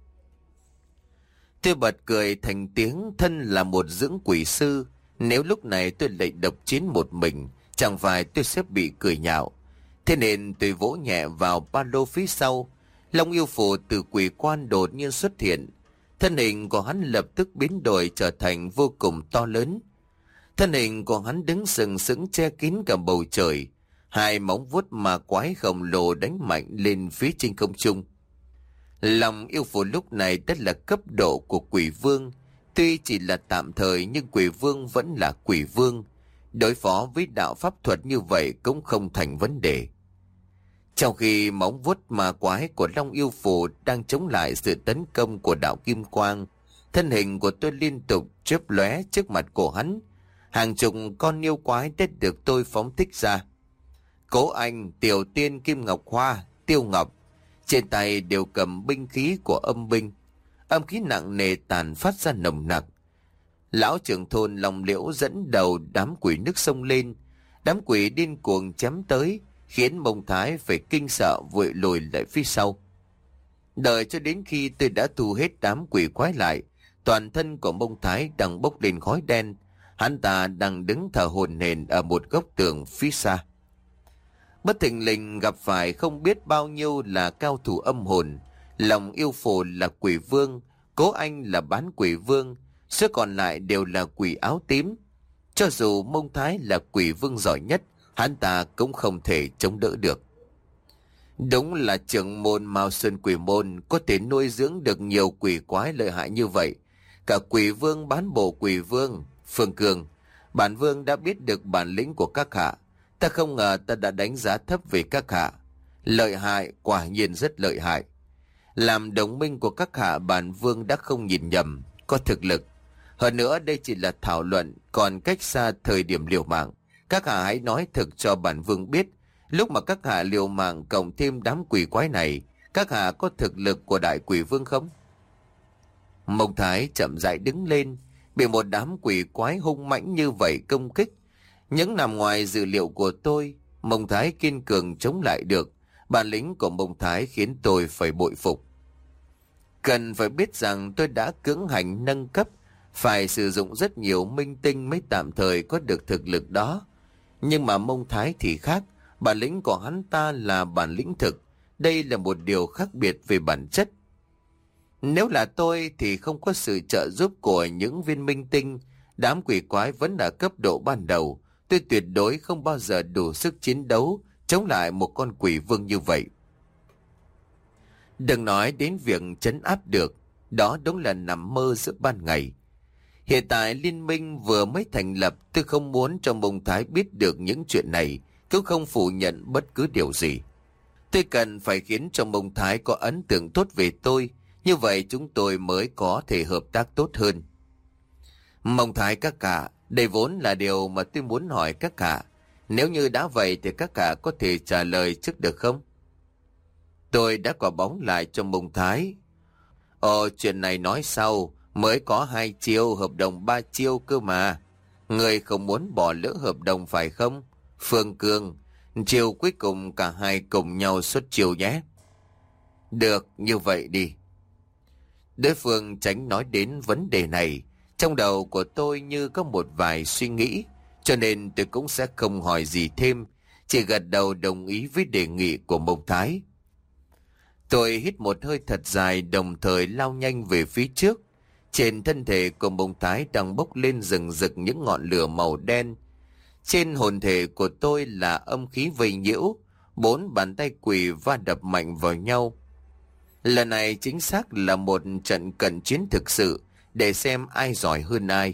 S2: Tôi bật cười thành tiếng, thân là một dưỡng quỷ sư. Nếu lúc này tôi lại độc chiến một mình, chẳng phải tôi sẽ bị cười nhạo. Thế nên tôi vỗ nhẹ vào ba lô phía sau, Long yêu phù từ quỷ quan đột nhiên xuất hiện. Thân hình của hắn lập tức biến đổi trở thành vô cùng to lớn. Thân hình của hắn đứng sừng sững che kín cả bầu trời. Hai móng vuốt ma quái khổng lồ đánh mạnh lên phía trên không trung. Long yêu phù lúc này đã là cấp độ của quỷ vương. Tuy chỉ là tạm thời nhưng quỷ vương vẫn là quỷ vương. Đối phó với đạo pháp thuật như vậy cũng không thành vấn đề. Trong khi móng vuốt ma quái của Long yêu phù đang chống lại sự tấn công của đạo kim quang, thân hình của tôi liên tục chớp lóe trước mặt của hắn. Hàng chục con yêu quái đã được tôi phóng thích ra. Cố Anh, Tiểu Tiên, Kim Ngọc Hoa, Tiêu Ngọc trên tay đều cầm binh khí của âm binh. Âm khí nặng nề tàn phát ra nồng nặc. Lão trưởng thôn Long Liễu dẫn đầu đám quỷ nước sông lên. Đám quỷ điên cuồng chém tới, khiến Mông Thái phải kinh sợ vội lùi lại phía sau. Đợi cho đến khi tôi đã thu hết đám quỷ quái lại, toàn thân của Mông Thái đang bốc lên khói đen. Hắn ta đang đứng thở hổn hển ở một góc tường phía xa. Bất thình lình gặp phải không biết bao nhiêu là cao thủ âm hồn. Long yêu phù là quỷ vương, Cố Anh là bán quỷ vương, số còn lại đều là quỷ áo tím. Cho dù Mông Thái là quỷ vương giỏi nhất, hắn ta cũng không thể chống đỡ được. Đúng là trưởng môn Mao Sơn Quỷ Môn có thể nuôi dưỡng được nhiều quỷ quái lợi hại như vậy. Cả quỷ vương bán bộ quỷ vương, Phương Cường, bản vương đã biết được bản lĩnh của các hạ. Ta không ngờ ta đã đánh giá thấp về các hạ. Lợi hại, quả nhiên rất lợi hại. Làm đồng minh của các hạ, bản vương đã không nhìn nhầm, có thực lực. Hơn nữa đây chỉ là thảo luận, còn cách xa thời điểm liều mạng. Các hạ hãy nói thực cho bản vương biết, lúc mà các hạ liều mạng cộng thêm đám quỷ quái này, các hạ có thực lực của đại quỷ vương không? Mông Thái chậm rãi đứng lên, bị một đám quỷ quái hung mãnh như vậy công kích. Những nằm ngoài dự liệu của tôi, Mông Thái kiên cường chống lại được. Bản lĩnh của Mông Thái khiến tôi phải bội phục. Cần phải biết rằng tôi đã cưỡng hành nâng cấp, phải sử dụng rất nhiều minh tinh mới tạm thời có được thực lực đó. Nhưng mà Mông Thái thì khác, bản lĩnh của hắn ta là bản lĩnh thực. Đây là một điều khác biệt về bản chất. Nếu là tôi thì không có sự trợ giúp của những viên minh tinh, đám quỷ quái vẫn ở cấp độ ban đầu. Tôi tuyệt đối không bao giờ đủ sức chiến đấu chống lại một con quỷ vương như vậy. Đừng nói đến việc trấn áp được, đó đúng là nằm mơ giữa ban ngày. Hiện tại liên minh vừa mới thành lập, tôi không muốn cho Mông Thái biết được những chuyện này, cũng không phủ nhận bất cứ điều gì. Tôi cần phải khiến cho Mông Thái có ấn tượng tốt về tôi, như vậy chúng tôi mới có thể hợp tác tốt hơn. Mông Thái các cả, đây vốn là điều mà tôi muốn hỏi các cả. Nếu như đã vậy thì các cả có thể trả lời trước được không? Tôi đã quả bóng lại cho Mông Thái. Ồ, chuyện này nói sau, mới có hai chiêu, hợp đồng ba chiêu cơ mà. Người không muốn bỏ lỡ hợp đồng phải không? Phương Cương, chiêu cuối cùng cả hai cùng nhau xuất chiêu nhé. Được, như vậy đi. Đối phương tránh nói đến vấn đề này. Trong đầu của tôi như có một vài suy nghĩ, cho nên tôi cũng sẽ không hỏi gì thêm, chỉ gật đầu đồng ý với đề nghị của Mông Thái. Tôi hít một hơi thật dài, đồng thời lao nhanh về phía trước. Trên thân thể của Mông Thái đang bốc lên rừng rực những ngọn lửa màu đen. Trên hồn thể của tôi là âm khí vây nhiễu, bốn bàn tay quỷ va đập mạnh vào nhau. Lần này chính xác là một trận cận chiến thực sự, để xem ai giỏi hơn ai.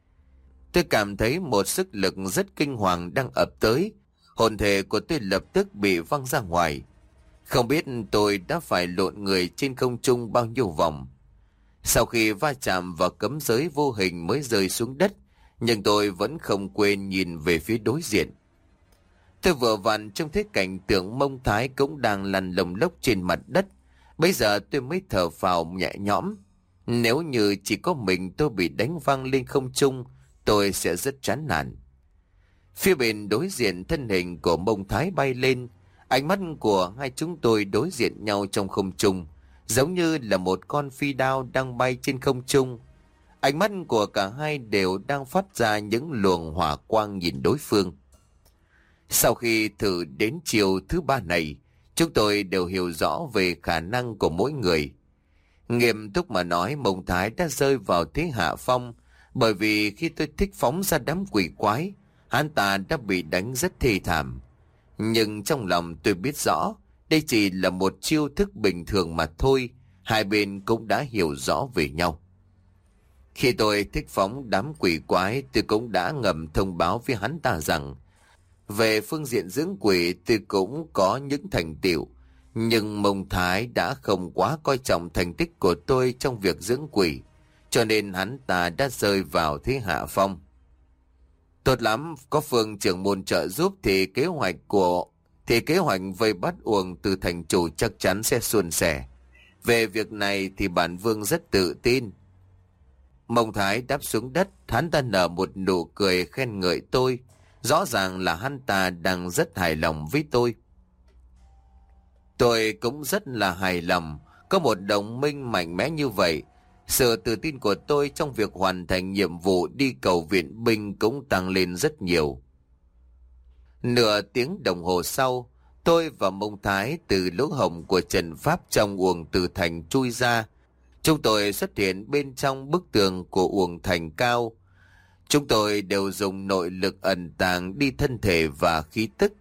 S2: Tôi cảm thấy một sức lực rất kinh hoàng đang ập tới, hồn thể của tôi lập tức bị văng ra ngoài. Không biết tôi đã phải lộn người trên không trung bao nhiêu vòng. Sau khi va chạm vào cấm giới vô hình mới rơi xuống đất, nhưng tôi vẫn không quên nhìn về phía đối diện. Tôi vừa vặn trông thấy cảnh tượng Mông Thái cũng đang lăn lồng lốc trên mặt đất. Bây giờ tôi mới thở phào nhẹ nhõm. Nếu như chỉ có mình tôi bị đánh văng lên không trung, tôi sẽ rất chán nản. Phía bên đối diện, thân hình của Mông Thái bay lên. Ánh mắt của hai chúng tôi đối diện nhau trong không trung, giống như là một con phi đao đang bay trên không trung. Ánh mắt của cả hai đều đang phát ra những luồng hỏa quang nhìn đối phương. Sau khi thử đến chiều thứ ba này, Chúng tôi đều hiểu rõ về khả năng của mỗi người. Nghiêm túc mà nói, Mông Thái đã rơi vào thế hạ phong, bởi vì khi tôi thích phóng ra đám quỷ quái, hắn ta đã bị đánh rất thê thảm. Nhưng trong lòng tôi biết rõ, đây chỉ là một chiêu thức bình thường mà thôi, hai bên cũng đã hiểu rõ về nhau. Khi tôi thích phóng đám quỷ quái, tôi cũng đã ngầm thông báo với hắn ta rằng, về phương diện dưỡng quỷ tôi cũng có những thành tựu, nhưng Mông Thái đã không quá coi trọng thành tích của tôi trong việc dưỡng quỷ, cho nên hắn ta đã rơi vào thế hạ phong. Tốt lắm, có Phương trưởng môn trợ giúp thì kế hoạch của thì kế hoạch vây bắt Uổng Từ Thành chủ chắc chắn sẽ suôn sẻ. Về việc này thì bản vương rất tự tin. Mông Thái đáp xuống đất, hắn ta nở một nụ cười khen ngợi tôi. Rõ ràng là hắn ta đang rất hài lòng với tôi. Tôi cũng rất là hài lòng, có một đồng minh mạnh mẽ như vậy. Sự tự tin của tôi trong việc hoàn thành nhiệm vụ đi cầu viện binh cũng tăng lên rất nhiều. Nửa tiếng đồng hồ sau, tôi và Mông Thái từ lỗ hổng của trận pháp trong Uổng Từ Thành chui ra. Chúng tôi xuất hiện bên trong bức tường của Uổng Thành cao. Chúng tôi đều dùng nội lực ẩn tàng đi thân thể và khí tức.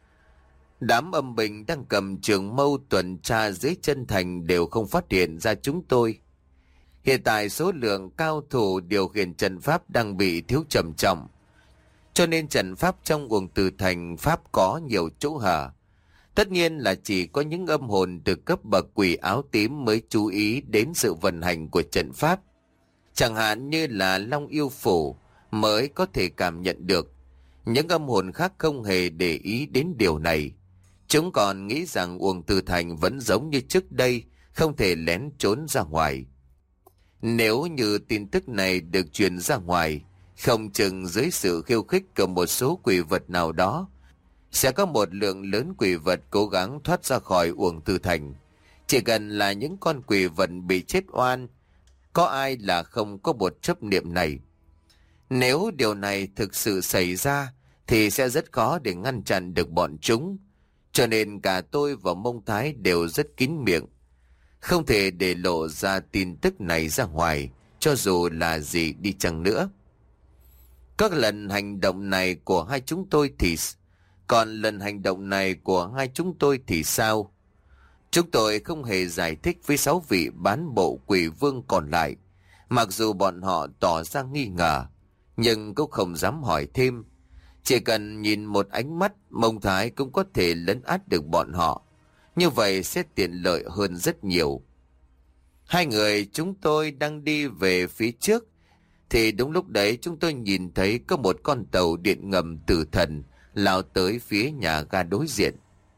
S2: Đám âm binh đang cầm trường mâu tuần tra dưới chân thành đều không phát hiện ra chúng tôi. Hiện tại số lượng cao thủ điều khiển trận pháp đang bị thiếu trầm trọng, cho nên trận pháp trong Uổng Từ Thành pháp có nhiều chỗ hở. Tất nhiên là chỉ có những âm hồn từ cấp bậc quỷ áo tím mới chú ý đến sự vận hành của trận pháp. Chẳng hạn như là Long Yêu Phủ mới có thể cảm nhận được. Những âm hồn khác không hề để ý đến điều này. Chúng còn nghĩ rằng Uổng Từ Thành vẫn giống như trước đây, không thể lén trốn ra ngoài. Nếu như tin tức này được truyền ra ngoài, không chừng dưới sự khiêu khích của một số quỷ vật nào đó, sẽ có một lượng lớn quỷ vật cố gắng thoát ra khỏi Uổng Từ Thành. Chỉ cần là những con quỷ vật bị chết oan, có ai là không có một chấp niệm này. Nếu điều này thực sự xảy ra, thì sẽ rất khó để ngăn chặn được bọn chúng. Cho nên cả tôi và Mông Thái đều rất kín miệng, không thể để lộ ra tin tức này ra ngoài, cho dù là gì đi chăng nữa. Các lần hành động này của hai chúng tôi thì... Còn lần hành động này của hai chúng tôi thì sao? Chúng tôi không hề giải thích với sáu vị bán bộ quỷ vương còn lại. Mặc dù bọn họ tỏ ra nghi ngờ, nhưng cũng không dám hỏi thêm. Chỉ cần nhìn một ánh mắt, Mông Thái cũng có thể lấn át được bọn họ. Như vậy sẽ tiện lợi hơn rất nhiều. Hai người chúng tôi đang đi về phía trước, thì đúng lúc đấy chúng tôi nhìn thấy có một con tàu điện ngầm tử thần lao tới phía nhà ga đối diện.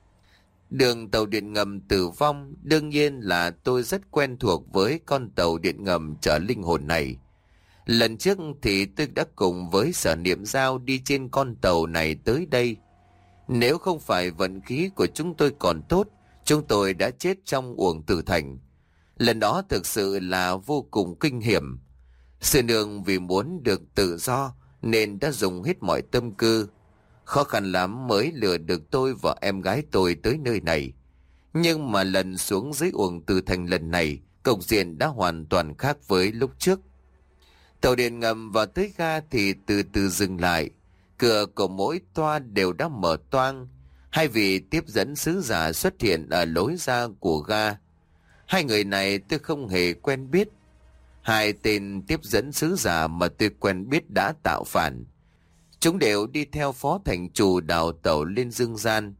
S2: Đường tàu điện ngầm tử vong, đương nhiên là tôi rất quen thuộc với con tàu điện ngầm chở linh hồn này. Lần trước thì tôi đã cùng với Sở Niệm Giao đi trên con tàu này tới đây. Nếu không phải vận khí của chúng tôi còn tốt, chúng tôi đã chết trong Uổng Từ Thành. Lần đó thực sự là vô cùng kinh hiểm. Sư nương vì muốn được tự do nên đã dùng hết mọi tâm tư. Khó khăn lắm mới lừa được tôi và em gái tôi tới nơi này. Nhưng mà lần xuống dưới Uổng Từ Thành lần này, cục diện đã hoàn toàn khác với lúc trước. Tàu điện ngầm vào tới ga thì từ từ dừng lại. Cửa của mỗi toa đều đã mở toang. Hai vị tiếp dẫn sứ giả xuất hiện ở lối ra của ga. Hai người này tôi không hề quen biết. Hai tên tiếp dẫn sứ giả mà tôi quen biết đã tạo phản. Chúng đều đi theo phó thành chủ đào tàu lên dương gian.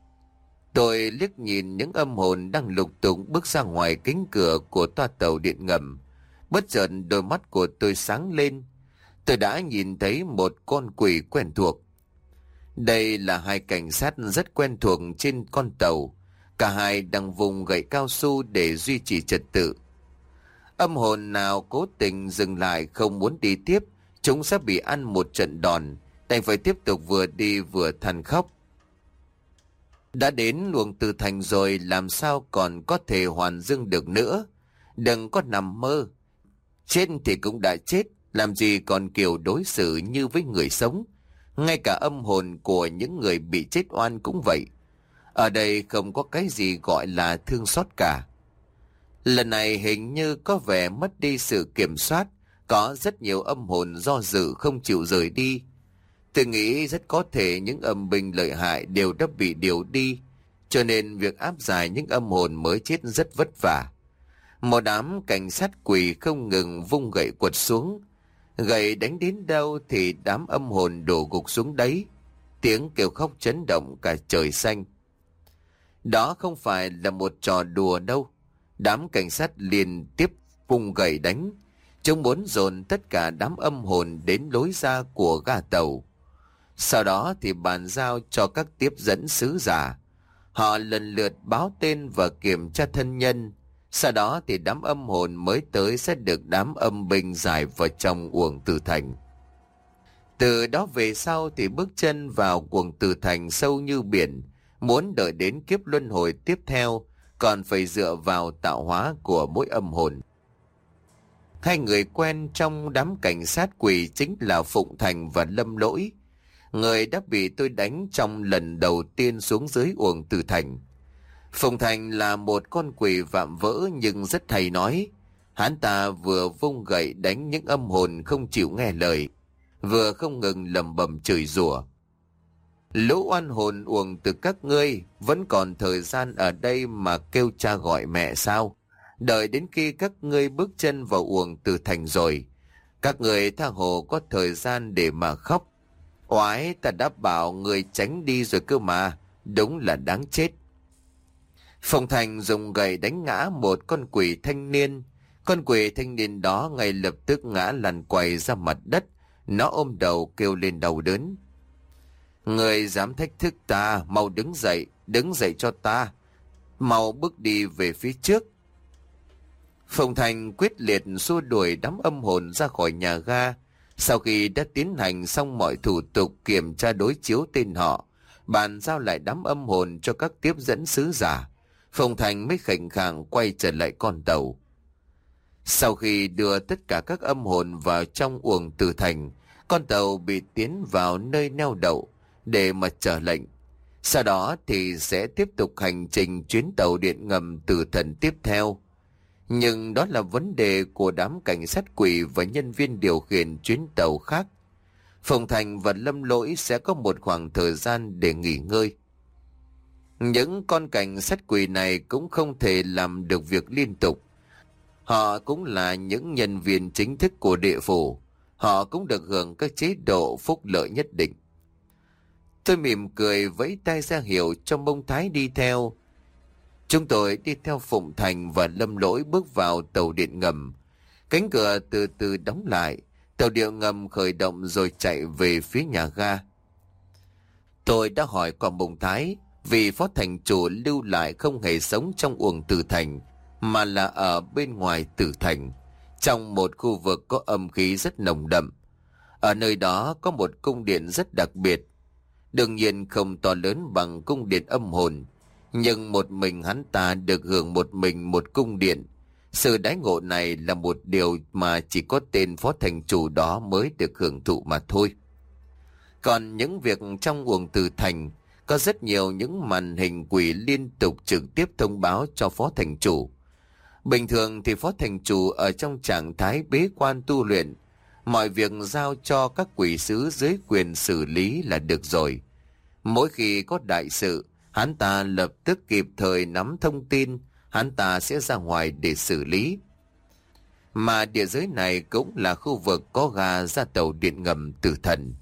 S2: Tôi liếc nhìn những âm hồn đang lục tục bước ra ngoài cánh cửa của toa tàu điện ngầm. Bất chợt đôi mắt của tôi sáng lên. Tôi đã nhìn thấy một con quỷ quen thuộc. Đây là hai cảnh sát rất quen thuộc trên con tàu. Cả hai đang vùng gậy cao su để duy trì trật tự. Âm hồn nào cố tình dừng lại không muốn đi tiếp, chúng sẽ bị ăn một trận đòn, đành phải tiếp tục vừa đi vừa than khóc. Đã đến Uổng Từ Thành rồi, làm sao còn có thể hoàn dương được nữa? Đừng có nằm mơ. Chết thì cũng đã chết, làm gì còn kiểu đối xử như với người sống. Ngay cả âm hồn của những người bị chết oan cũng vậy. Ở đây không có cái gì gọi là thương xót cả. Lần này hình như có vẻ mất đi sự kiểm soát, có rất nhiều âm hồn do dự không chịu rời đi. Tôi nghĩ rất có thể những âm binh lợi hại đều đã bị điều đi, cho nên việc áp giải những âm hồn mới chết rất vất vả. Một đám cảnh sát quỷ không ngừng vung gậy quật xuống. Gậy đánh đến đâu thì đám âm hồn đổ gục xuống đấy. Tiếng kêu khóc chấn động cả trời xanh. Đó không phải là một trò đùa đâu. Đám cảnh sát liên tiếp vung gậy đánh. Chúng muốn dồn tất cả đám âm hồn đến lối ra của ga tàu. Sau đó thì bàn giao cho các tiếp dẫn sứ giả. Họ lần lượt báo tên và kiểm tra thân nhân. Sau đó thì đám âm hồn mới tới sẽ được đám âm binh giải vào trong uổng tử thành. Từ đó về sau thì bước chân vào uổng tử thành sâu như biển. Muốn đợi đến kiếp luân hồi tiếp theo, còn phải dựa vào tạo hóa của mỗi âm hồn. Hai người quen trong đám cảnh sát quỷ chính là Phụng Thành và Lâm Lỗi, người đã bị tôi đánh trong lần đầu tiên xuống dưới uổng tử thành. Phụng Thành là một con quỷ vạm vỡ nhưng rất hay nói. Hắn ta vừa vung gậy đánh những âm hồn không chịu nghe lời, vừa không ngừng lầm bầm chửi rủa. Lũ oan hồn uổng từ các ngươi vẫn còn thời gian ở đây mà kêu cha gọi mẹ sao? Đợi đến khi các ngươi bước chân vào uổng tử thành rồi, các người tha hồ có thời gian để mà khóc. Oái, ta đã bảo người tránh đi rồi cơ mà, đúng là đáng chết. Phụng Thành dùng gậy đánh ngã một con quỷ thanh niên. Con quỷ thanh niên đó ngay lập tức ngã lăn quay ra mặt đất. Nó ôm đầu kêu lên đau đớn. Người dám thách thức ta, mau đứng dậy, đứng dậy cho ta. Mau bước đi về phía trước. Phụng Thành quyết liệt xua đuổi đám âm hồn ra khỏi nhà ga. Sau khi đã tiến hành xong mọi thủ tục kiểm tra đối chiếu tên họ, bàn giao lại đám âm hồn cho các tiếp dẫn sứ giả, Phụng Thành mới khệnh khạng quay trở lại con tàu. Sau khi đưa tất cả các âm hồn vào trong uổng tử thành, con tàu bị tiến vào nơi neo đậu để mà chờ lệnh. Sau đó thì sẽ tiếp tục hành trình chuyến tàu điện ngầm tử thần tiếp theo. Nhưng đó là vấn đề của đám cảnh sát quỷ và nhân viên điều khiển chuyến tàu khác. Phụng Thành và Lâm Lỗi sẽ có một khoảng thời gian để nghỉ ngơi. Những con cảnh sát quỷ này cũng không thể làm được việc liên tục. Họ cũng là những nhân viên chính thức của địa phủ. Họ cũng được hưởng các chế độ phúc lợi nhất định. Tôi mỉm cười vẫy tay ra hiệu cho Mông Thái đi theo. Chúng tôi đi theo Phụng Thành và Lâm Lỗi bước vào tàu điện ngầm. Cánh cửa từ từ đóng lại. Tàu điện ngầm khởi động rồi chạy về phía nhà ga. Tôi đã hỏi qua Mông Thái, vì phó thành chủ lưu lại không hề sống trong uổng tử thành, mà là ở bên ngoài tử thành, trong một khu vực có âm khí rất nồng đậm. Ở nơi đó có một cung điện rất đặc biệt. Đương nhiên không to lớn bằng cung điện âm hồn, nhưng một mình hắn ta được hưởng một mình một cung điện. Sự đãi ngộ này là một điều mà chỉ có tên phó thành chủ đó mới được hưởng thụ mà thôi. Còn những việc trong uổng tử thành, có rất nhiều những màn hình quỷ liên tục trực tiếp thông báo cho phó thành chủ. Bình thường thì phó thành chủ ở trong trạng thái bế quan tu luyện, mọi việc giao cho các quỷ sứ dưới quyền xử lý là được rồi. Mỗi khi có đại sự, hắn ta lập tức kịp thời nắm thông tin, hắn ta sẽ ra ngoài để xử lý. Mà địa giới này cũng là khu vực có ga ra tàu điện ngầm tử thần.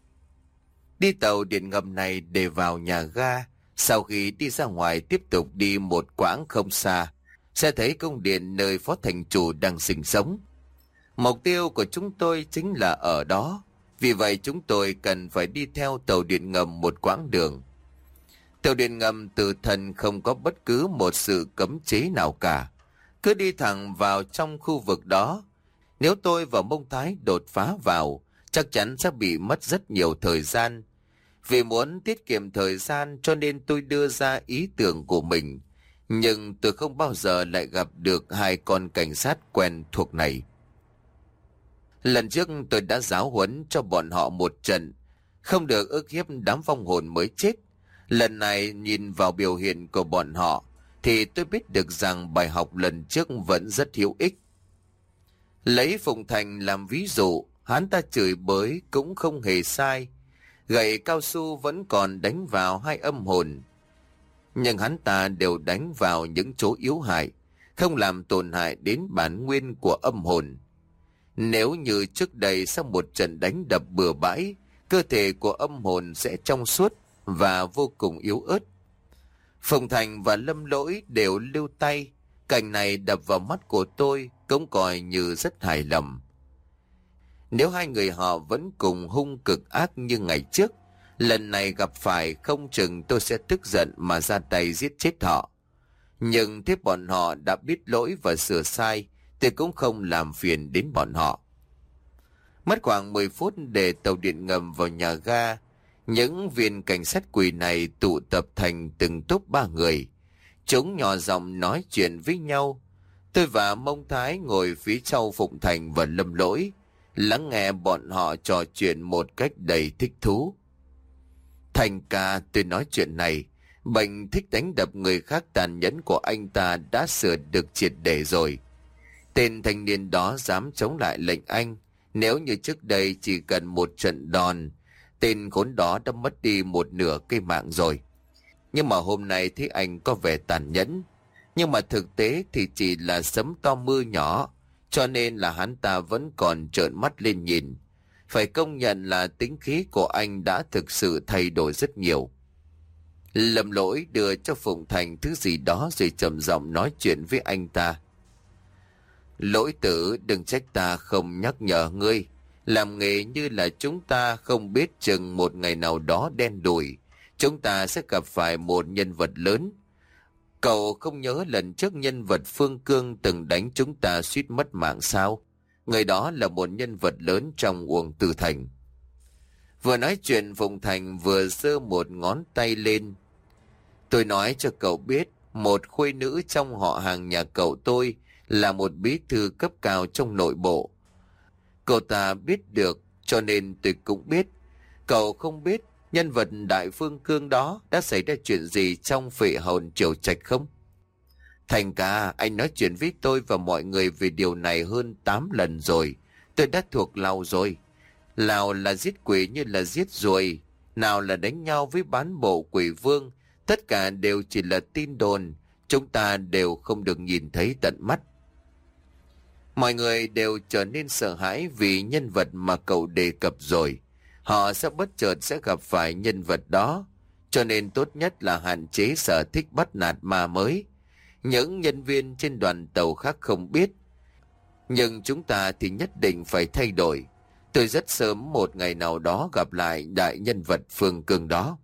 S2: Đi tàu điện ngầm này để vào nhà ga, sau khi đi ra ngoài tiếp tục đi một quãng không xa, sẽ thấy cung điện nơi phó thành chủ đang sinh sống. Mục tiêu của chúng tôi chính là ở đó, vì vậy chúng tôi cần phải đi theo tàu điện ngầm một quãng đường. Tàu điện ngầm tử thần không có bất cứ một sự cấm chế nào cả, cứ đi thẳng vào trong khu vực đó. Nếu tôi và Mông Thái đột phá vào, chắc chắn sẽ bị mất rất nhiều thời gian. Vì muốn tiết kiệm thời gian cho nên tôi đưa ra ý tưởng của mình, nhưng tôi không bao giờ lại gặp được hai con cảnh sát quen thuộc này. Lần trước tôi đã giáo huấn cho bọn họ một trận, không được ức hiếp đám vong hồn mới chết. Lần này nhìn vào biểu hiện của bọn họ thì tôi biết được rằng bài học lần trước vẫn rất hữu ích. Lấy Phùng Thành làm ví dụ, hắn ta chửi bới cũng không hề sai. Gậy cao su vẫn còn đánh vào hai âm hồn. Nhưng hắn ta đều đánh vào những chỗ yếu hại, không làm tổn hại đến bản nguyên của âm hồn. Nếu như trước đây sau một trận đánh đập bừa bãi, cơ thể của âm hồn sẽ trong suốt và vô cùng yếu ớt. Phùng Thành và Lâm Lỗi đều lưu tay. Cảnh này đập vào mắt của tôi cũng coi như rất hài lòng. Nếu hai người họ vẫn cùng hung cực ác như ngày trước, lần này gặp phải không chừng tôi sẽ tức giận mà ra tay giết chết họ. Nhưng thế bọn họ đã biết lỗi và sửa sai, tôi cũng không làm phiền đến bọn họ. Mất khoảng mười phút để tàu điện ngầm vào nhà ga. Những viên cảnh sát quỷ này tụ tập thành từng tốp ba người. Chúng nhỏ giọng nói chuyện với nhau. Tôi và Mông Thái ngồi phía sau Phụng Thành và Lâm Lỗi, lắng nghe bọn họ trò chuyện một cách đầy thích thú. Thành ca, tôi nói chuyện này, bệnh thích đánh đập người khác tàn nhẫn của anh ta đã sửa được triệt để rồi. Tên thanh niên đó dám chống lại lệnh anh. Nếu như trước đây chỉ cần một trận đòn, tên khốn đó đã mất đi một nửa cây mạng rồi. Nhưng mà hôm nay thấy anh có vẻ tàn nhẫn. Nhưng mà thực tế thì chỉ là sấm to mưa nhỏ, cho nên là hắn ta vẫn còn trợn mắt lên nhìn. Phải công nhận là tính khí của anh đã thực sự thay đổi rất nhiều. Lâm Lỗi đưa cho Phụng Thành thứ gì đó rồi trầm giọng nói chuyện với anh ta. Lỗi tử, đừng trách ta không nhắc nhở ngươi. Làm nghề như là chúng ta không biết chừng một ngày nào đó đen đủi, chúng ta sẽ gặp phải một nhân vật lớn. Cậu không nhớ lần trước nhân vật Phương Cương từng đánh chúng ta suýt mất mạng sao? Người đó là một nhân vật lớn trong Uổng Tử Thành. Vừa nói chuyện, Phụng Thành vừa giơ một ngón tay lên. Tôi nói cho cậu biết, một khuê nữ trong họ hàng nhà cậu tôi là một bí thư cấp cao trong nội bộ. Cậu ta biết được, cho nên tôi cũng biết. Cậu không biết nhân vật Đại Phương Cương đó đã xảy ra chuyện gì trong Phệ Hồn Triều Trạch không? Thành ca, anh nói chuyện với tôi và mọi người về điều này hơn tám lần rồi. Tôi đã thuộc lòng rồi. Nào là giết quỷ như là giết ruồi, nào là đánh nhau với bán bộ quỷ vương. Tất cả đều chỉ là tin đồn. Chúng ta đều không được nhìn thấy tận mắt. Mọi người đều trở nên sợ hãi vì nhân vật mà cậu đề cập rồi. Họ sẽ bất chợt sẽ gặp phải nhân vật đó. Cho nên tốt nhất là hạn chế sở thích bắt nạt ma mới. Những nhân viên trên đoàn tàu khác không biết. Nhưng chúng ta thì nhất định phải thay đổi. Tôi rất sớm một ngày nào đó gặp lại đại nhân vật Phương Cương đó.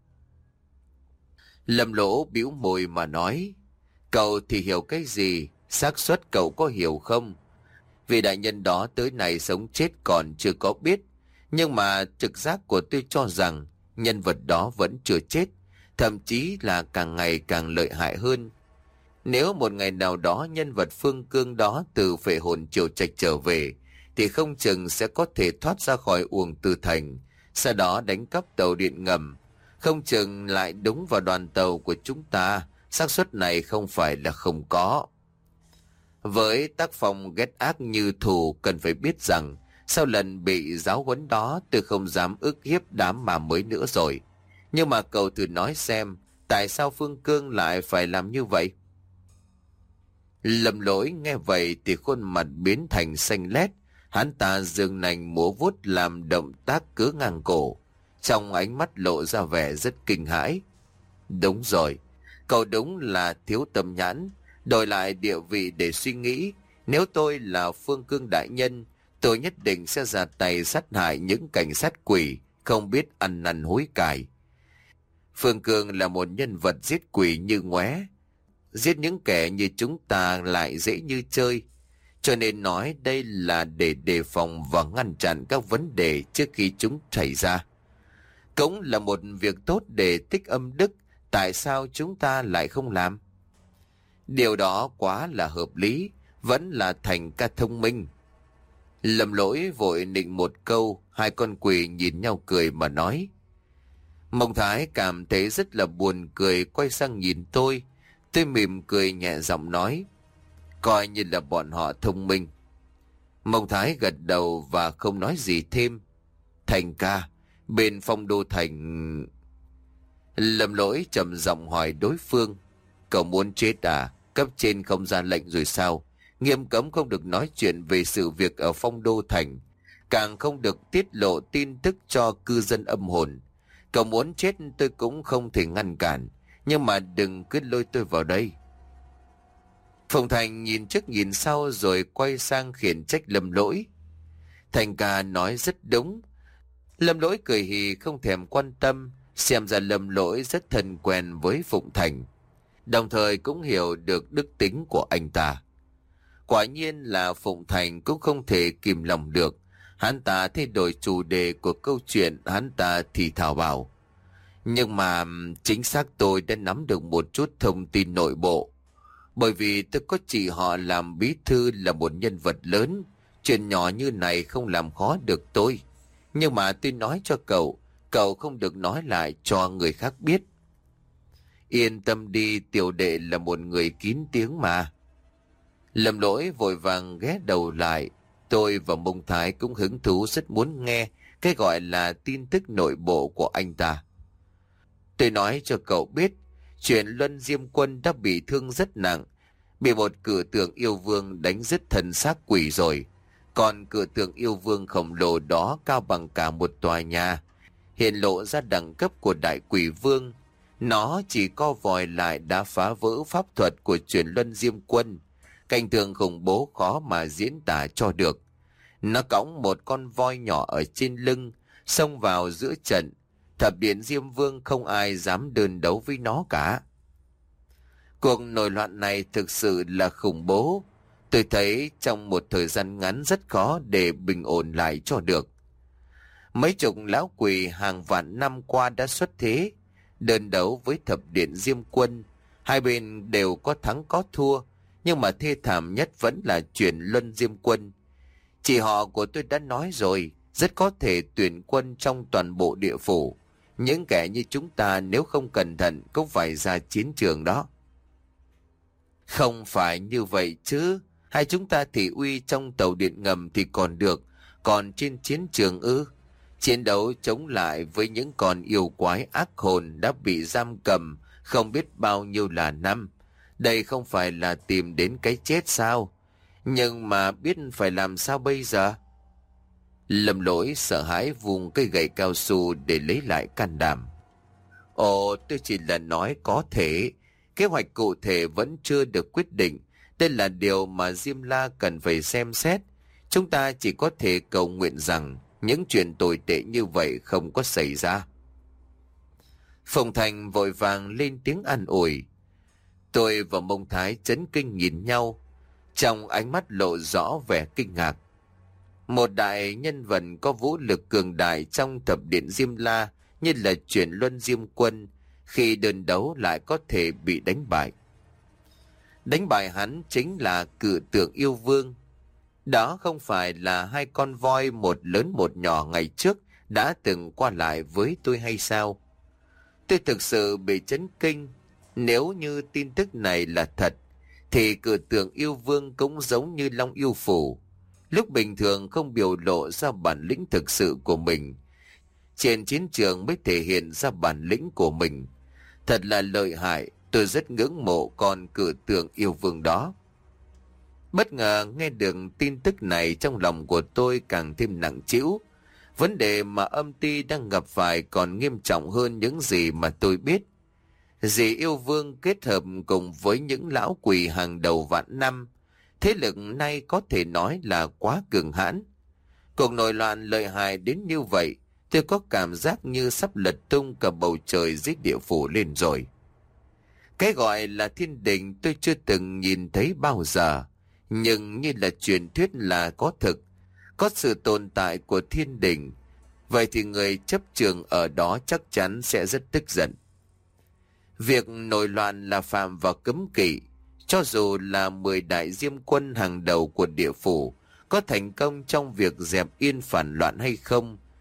S2: Lâm Lỗ bĩu môi mà nói. Cậu thì hiểu cái gì? Xác suất cậu có hiểu không? Vì đại nhân đó tới này sống chết còn chưa có biết. Nhưng mà trực giác của tôi cho rằng nhân vật đó vẫn chưa chết. Thậm chí là càng ngày càng lợi hại hơn. Nếu một ngày nào đó nhân vật Phương Cương đó từ Phệ Hồn Triều Trạch trở về, thì không chừng sẽ có thể thoát ra khỏi Uổng Tử Thành, sau đó đánh cắp tàu điện ngầm. Không chừng lại đúng vào đoàn tàu của chúng ta. Xác suất này không phải là không có. Với tác phong ghét ác như thù, cần phải biết rằng sau lần bị giáo huấn đó tôi không dám ức hiếp đám mà mới nữa rồi. Nhưng mà cậu thử nói xem, tại sao Phương Cương lại phải làm như vậy? Lâm Lỗi nghe vậy thì khuôn mặt biến thành xanh lét. Hắn ta giương nành múa vuốt làm động tác cứa ngang cổ. Trong ánh mắt lộ ra vẻ rất kinh hãi. Đúng rồi, cậu đúng là thiếu tâm nhãn. Đổi lại địa vị để suy nghĩ. Nếu tôi là Phương Cương đại nhân, tôi nhất định sẽ ra tay sát hại những cảnh sát quỷ không biết ăn năn hối cải. Phương Cương là một nhân vật giết quỷ như ngoé. Giết những kẻ như chúng ta lại dễ như chơi. Cho nên nói đây là để đề phòng và ngăn chặn các vấn đề trước khi chúng xảy ra. Cũng là một việc tốt để tích âm đức. Tại sao chúng ta lại không làm? Điều đó quá là hợp lý. Vẫn là Thành ca thông minh. Lâm Lỗi vội nịnh một câu. Hai con quỷ nhìn nhau cười mà nói. Mông Thái cảm thấy rất là buồn cười, quay sang nhìn tôi. Tôi mỉm cười nhẹ giọng nói, coi như là bọn họ thông minh. Mông Thái gật đầu và không nói gì thêm. Thành ca, bên Phong Đô Thành... Lâm Lỗi trầm giọng hỏi đối phương, cậu muốn chết à? Cấp trên không ra lệnh rồi sao? Nghiêm cấm không được nói chuyện về sự việc ở Phong Đô Thành, càng không được tiết lộ tin tức cho cư dân âm hồn. Cậu muốn chết tôi cũng không thể ngăn cản, nhưng mà đừng cứ lôi tôi vào đây. Phùng Thành nhìn trước nhìn sau rồi quay sang khiển trách Lâm Lỗi. Thành ca nói rất đúng. Lâm Lỗi cười hì không thèm quan tâm, xem ra Lâm Lỗi rất thân quen với Phụng Thành, đồng thời cũng hiểu được đức tính của anh ta. Quả nhiên là Phụng Thành cũng không thể kìm lòng được. Hắn ta thay đổi chủ đề của câu chuyện, hắn ta thì thào bảo, nhưng mà chính xác tôi đã nắm được một chút thông tin nội bộ. Bởi vì tôi có chị họ làm bí thư là một nhân vật lớn, chuyện nhỏ như này không làm khó được tôi. Nhưng mà tôi nói cho cậu, cậu không được nói lại cho người khác biết. Yên tâm đi, tiểu đệ là một người kín tiếng mà. Lâm Lỗi vội vàng ghé đầu lại. Tôi và Mông Thái cũng hứng thú rất muốn nghe cái gọi là tin tức nội bộ của anh ta. Tôi nói cho cậu biết, chuyện Luân Diêm Quân đã bị thương rất nặng, bị một cử tượng yêu vương đánh dứt thần xác quỷ rồi. Còn cử tượng yêu vương khổng lồ đó cao bằng cả một tòa nhà, hiện lộ ra đẳng cấp của đại quỷ vương. Nó chỉ co vòi lại đã phá vỡ pháp thuật của truyền Luân Diêm Quân. Cảnh tượng khủng bố khó mà diễn tả cho được. Nó cõng một con voi nhỏ ở trên lưng, xông vào giữa trận. Thập điện Diêm Vương không ai dám đơn đấu với nó cả. Cuộc nổi loạn này thực sự là khủng bố. Tôi thấy trong một thời gian ngắn rất khó để bình ổn lại cho được. Mấy chục lão quỷ hàng vạn năm qua đã xuất thế, đơn đấu với thập điện Diêm Quân. Hai bên đều có thắng có thua, nhưng mà thê thảm nhất vẫn là chuyện Luân Diêm Quân. Chị họ của tôi đã nói rồi, rất có thể tuyển quân trong toàn bộ địa phủ. Những kẻ như chúng ta nếu không cẩn thận cũng phải ra chiến trường đó. Không phải như vậy chứ. Hai chúng ta thị uy trong tàu điện ngầm thì còn được, còn trên chiến trường ư? Chiến đấu chống lại với những con yêu quái ác hồn đã bị giam cầm không biết bao nhiêu là năm. Đây không phải là tìm đến cái chết sao? Nhưng mà biết phải làm sao bây giờ? Lâm Lỗi sợ hãi vùng cây gậy cao su để lấy lại can đảm. Ồ, tôi chỉ là nói có thể. Kế hoạch cụ thể vẫn chưa được quyết định. Đây là điều mà Diêm La cần phải xem xét. Chúng ta chỉ có thể cầu nguyện rằng những chuyện tồi tệ như vậy không có xảy ra. Phùng Thành vội vàng lên tiếng an ủi. Tôi và Mông Thái chấn kinh nhìn nhau, trong ánh mắt lộ rõ vẻ kinh ngạc. Một đại nhân vật có vũ lực cường đại trong thập điện Diêm La như là chuyển Luân Diêm Quân, khi đơn đấu lại có thể bị đánh bại. Đánh bại hắn chính là cự tượng yêu vương. Đó không phải là hai con voi một lớn một nhỏ ngày trước đã từng qua lại với tôi hay sao? Tôi thực sự bị chấn kinh. Nếu như tin tức này là thật, thì cự tượng yêu vương cũng giống như Long Yêu Phủ. Lúc bình thường không biểu lộ ra bản lĩnh thực sự của mình, trên chiến trường mới thể hiện ra bản lĩnh của mình. Thật là lợi hại, tôi rất ngưỡng mộ con cự tượng yêu vương đó. Bất ngờ nghe được tin tức này, trong lòng của tôi càng thêm nặng trĩu. Vấn đề mà âm ty đang gặp phải còn nghiêm trọng hơn những gì mà tôi biết. Dì yêu vương kết hợp cùng với những lão quỷ hàng đầu vạn năm, thế lực nay có thể nói là quá cường hãn. Cuộc nổi loạn lợi hại đến như vậy, tôi có cảm giác như sắp lật tung cả bầu trời dưới địa phủ lên rồi. Cái gọi là thiên đình tôi chưa từng nhìn thấy bao giờ, nhưng như là truyền thuyết là có thực, có sự tồn tại của thiên đình. Vậy thì người chấp trường ở đó chắc chắn sẽ rất tức giận. Việc nổi loạn là phạm vào cấm kỵ. Cho dù là mười đại diêm quân hàng đầu của địa phủ có thành công trong việc dẹp yên phản loạn hay không,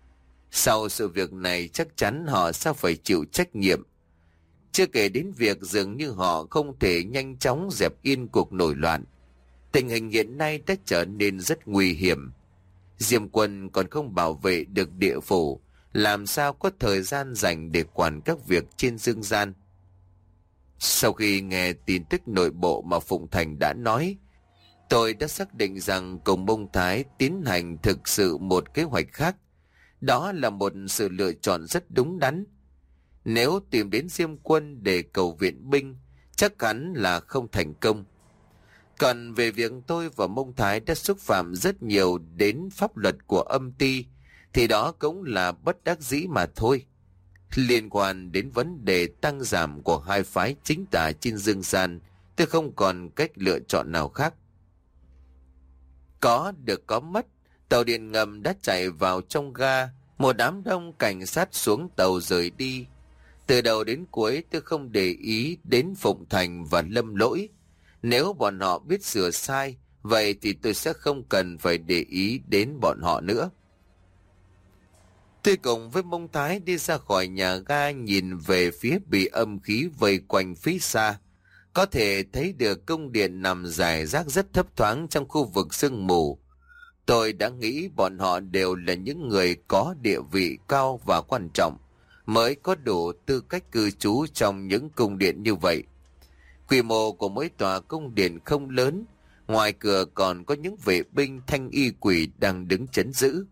S2: Sau sự việc này chắc chắn họ sẽ phải chịu trách nhiệm. Chưa kể đến việc dường như họ không thể nhanh chóng dẹp yên cuộc nổi loạn. Tình hình hiện nay đã trở nên rất nguy hiểm. Diêm Quân còn không bảo vệ được địa phủ, làm sao có thời gian dành để quản các việc trên dương gian. Sau khi nghe tin tức nội bộ mà Phụng Thành đã nói, tôi đã xác định rằng cùng Mông Thái tiến hành thực sự một kế hoạch khác. Đó là một sự lựa chọn rất đúng đắn. Nếu tìm đến Diêm Quân để cầu viện binh, chắc hẳn là không thành công. Còn về việc tôi và Mông Thái đã xúc phạm rất nhiều đến pháp luật của âm ty, thì đó cũng là bất đắc dĩ mà thôi. Liên quan đến vấn đề tăng giảm của hai phái chính tả trên dương gian, tôi không còn cách lựa chọn nào khác. Có được có mất, tàu điện ngầm đã chạy vào trong ga, một đám đông cảnh sát xuống tàu rời đi. Từ đầu đến cuối tôi không để ý đến Phụng Thành và Lâm Lỗi. Nếu bọn họ biết sửa sai, vậy thì tôi sẽ không cần phải để ý đến bọn họ nữa. Tôi cùng với Mông Thái đi ra khỏi nhà ga, nhìn về phía bị âm khí vây quanh phía xa. Có thể thấy được cung điện nằm rải rác rất thấp thoáng trong khu vực sương mù. Tôi đã nghĩ bọn họ đều là những người có địa vị cao và quan trọng, mới có đủ tư cách cư trú trong những cung điện như vậy. Quy mô của mỗi tòa cung điện không lớn, ngoài cửa còn có những vệ binh thanh y quỷ đang đứng trấn giữ.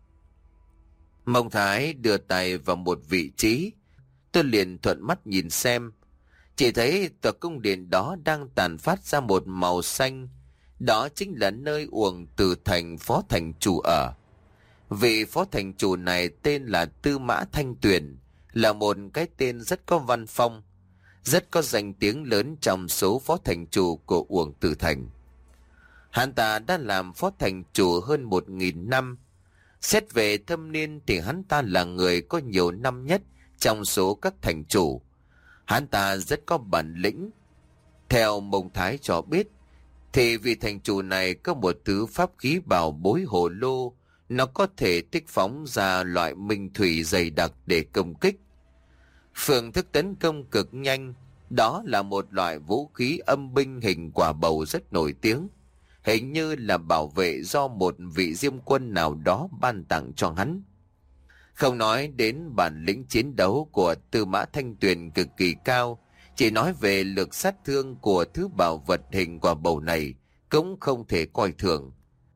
S2: Mông Thái đưa tay vào một vị trí, tôi liền thuận mắt nhìn xem. Chỉ thấy tòa cung điện đó đang tàn phát ra một màu xanh. Đó chính là nơi Uổng Từ Thành phó thành chủ ở. Vị phó thành chủ này tên là Tư Mã Thanh Tuyền, là một cái tên rất có văn phong, rất có danh tiếng lớn trong số phó thành chủ của Uổng Từ Thành. Hắn ta đã làm phó thành chủ hơn một nghìn năm. Xét về thâm niên thì hắn ta là người có nhiều năm nhất trong số các thành chủ. Hắn ta rất có bản lĩnh. Theo Mông Thái cho biết, thì vị thành chủ này có một thứ pháp khí bảo bối hồ lô, nó có thể tích phóng ra loại minh thủy dày đặc để công kích. Phương thức tấn công cực nhanh, đó là một loại vũ khí âm binh hình quả bầu rất nổi tiếng. Hình như là bảo vệ do một vị Diêm Quân nào đó ban tặng cho hắn. Không nói đến bản lĩnh chiến đấu của Tư Mã Thanh Tuyền cực kỳ cao, chỉ nói về lực sát thương của thứ bảo vật hình quả bầu này cũng không thể coi thường.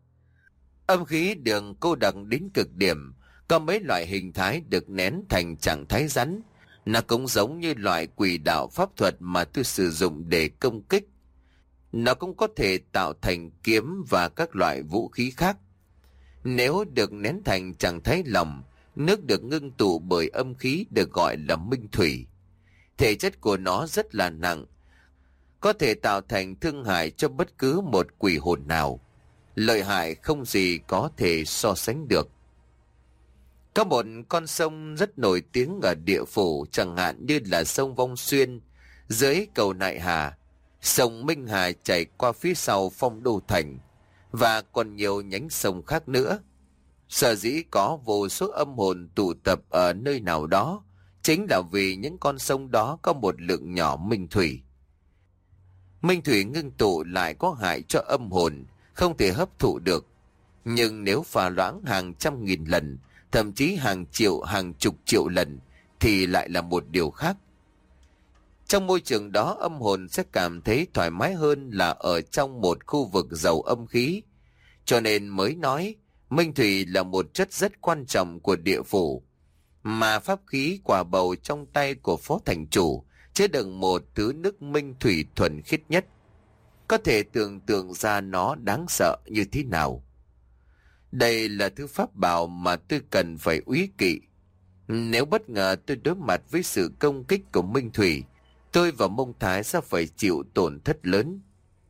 S2: Âm khí đường cô đặc đến cực điểm, có mấy loại hình thái được nén thành trạng thái rắn. Nó cũng giống như loại quỷ đạo pháp thuật mà tôi sử dụng để công kích. Nó cũng có thể tạo thành kiếm và các loại vũ khí khác. Nếu được nén thành trạng thái lỏng, nước được ngưng tụ bởi âm khí được gọi là minh thủy. Thể chất của nó rất là nặng, có thể tạo thành thương hại cho bất cứ một quỷ hồn nào. Lợi hại không gì có thể so sánh được. Có một con sông rất nổi tiếng ở địa phủ, chẳng hạn như là sông Vong Xuyên, dưới cầu Nại Hà, sông Minh Hà chảy qua phía sau Phong Đô Thành, và còn nhiều nhánh sông khác nữa. Sở dĩ có vô số âm hồn tụ tập ở nơi nào đó, chính là vì những con sông đó có một lượng nhỏ minh thủy. Minh thủy ngưng tụ lại có hại cho âm hồn, không thể hấp thụ được. Nhưng nếu pha loãng hàng trăm nghìn lần, thậm chí hàng triệu hàng chục triệu lần, thì lại là một điều khác. Trong môi trường đó, âm hồn sẽ cảm thấy thoải mái hơn là ở trong một khu vực giàu âm khí. Cho nên mới nói, minh thủy là một chất rất quan trọng của địa phủ. Mà pháp khí quả bầu trong tay của phó thành chủ chứa đựng một thứ nước minh thủy thuần khiết nhất. Có thể tưởng tượng ra nó đáng sợ như thế nào. Đây là thứ pháp bảo mà tôi cần phải úy kỵ. Nếu bất ngờ tôi đối mặt với sự công kích của minh thủy, tôi và Mông Thái sẽ phải chịu tổn thất lớn.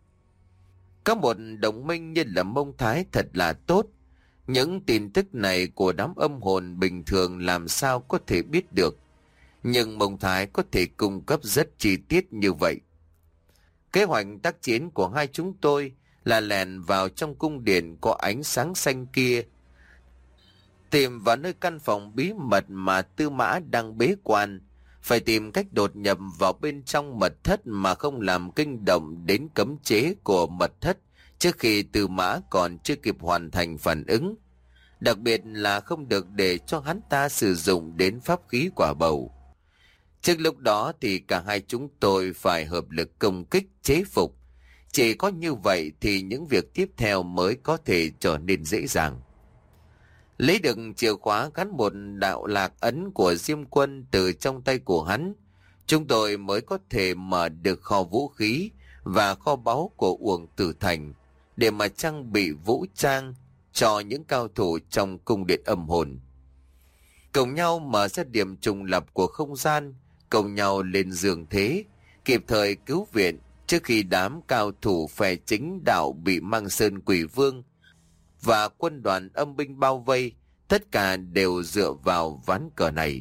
S2: Có một đồng minh như là Mông Thái thật là tốt. Những tin tức này của đám âm hồn bình thường làm sao có thể biết được. Nhưng Mông Thái có thể cung cấp rất chi tiết như vậy. Kế hoạch tác chiến của hai chúng tôi là lèn vào trong cung điện có ánh sáng xanh kia. Tìm vào nơi căn phòng bí mật mà Tư Mã đang bế quan, phải tìm cách đột nhập vào bên trong mật thất mà không làm kinh động đến cấm chế của mật thất trước khi Tư Mã còn chưa kịp hoàn thành phản ứng. Đặc biệt là không được để cho hắn ta sử dụng đến pháp khí quả bầu. Trước lúc đó thì cả hai chúng tôi phải hợp lực công kích chế phục. Chỉ có như vậy thì những việc tiếp theo mới có thể trở nên dễ dàng. Lấy được chìa khóa gắn một đạo lạc ấn của Diêm Quân từ trong tay của hắn, chúng tôi mới có thể mở được kho vũ khí và kho báu của Uổng Tử Thành để mà trang bị vũ trang cho những cao thủ trong cung điện âm hồn. Cùng nhau mở ra điểm trùng lập của không gian, cùng nhau lên giường thế, kịp thời cứu viện trước khi đám cao thủ phe chính đạo bị Mang Sơn Quỷ Vương và quân đoàn âm binh bao vây. Tất cả đều dựa vào ván cờ này.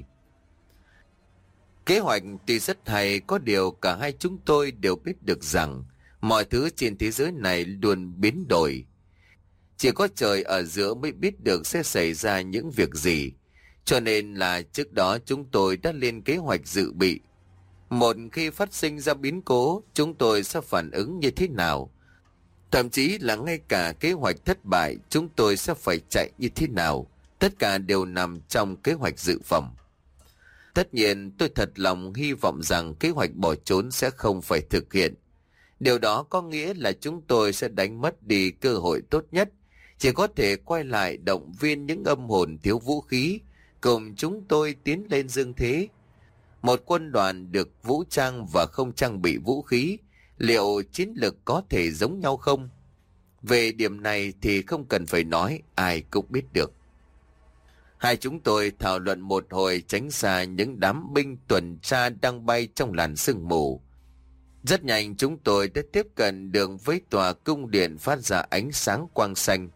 S2: Kế hoạch tuy rất hay, có điều cả hai chúng tôi đều biết được rằng mọi thứ trên thế giới này luôn biến đổi. Chỉ có trời ở giữa mới biết được sẽ xảy ra những việc gì. Cho nên là trước đó chúng tôi đã lên kế hoạch dự bị. Một khi phát sinh ra biến cố, chúng tôi sẽ phản ứng như thế nào? Thậm chí là ngay cả kế hoạch thất bại, chúng tôi sẽ phải chạy như thế nào? Tất cả đều nằm trong kế hoạch dự phòng. Tất nhiên tôi thật lòng hy vọng rằng kế hoạch bỏ trốn sẽ không phải thực hiện. Điều đó có nghĩa là chúng tôi sẽ đánh mất đi cơ hội tốt nhất, chỉ có thể quay lại động viên những âm hồn thiếu vũ khí, cùng chúng tôi tiến lên dương thế. Một quân đoàn được vũ trang và không trang bị vũ khí, liệu chiến lược có thể giống nhau không? Về điểm này thì không cần phải nói, ai cũng biết được. Hai chúng tôi thảo luận một hồi tránh xa những đám binh tuần tra đang bay trong làn sương mù. Rất nhanh chúng tôi đã tiếp cận đường với tòa cung điện phát ra ánh sáng quang xanh.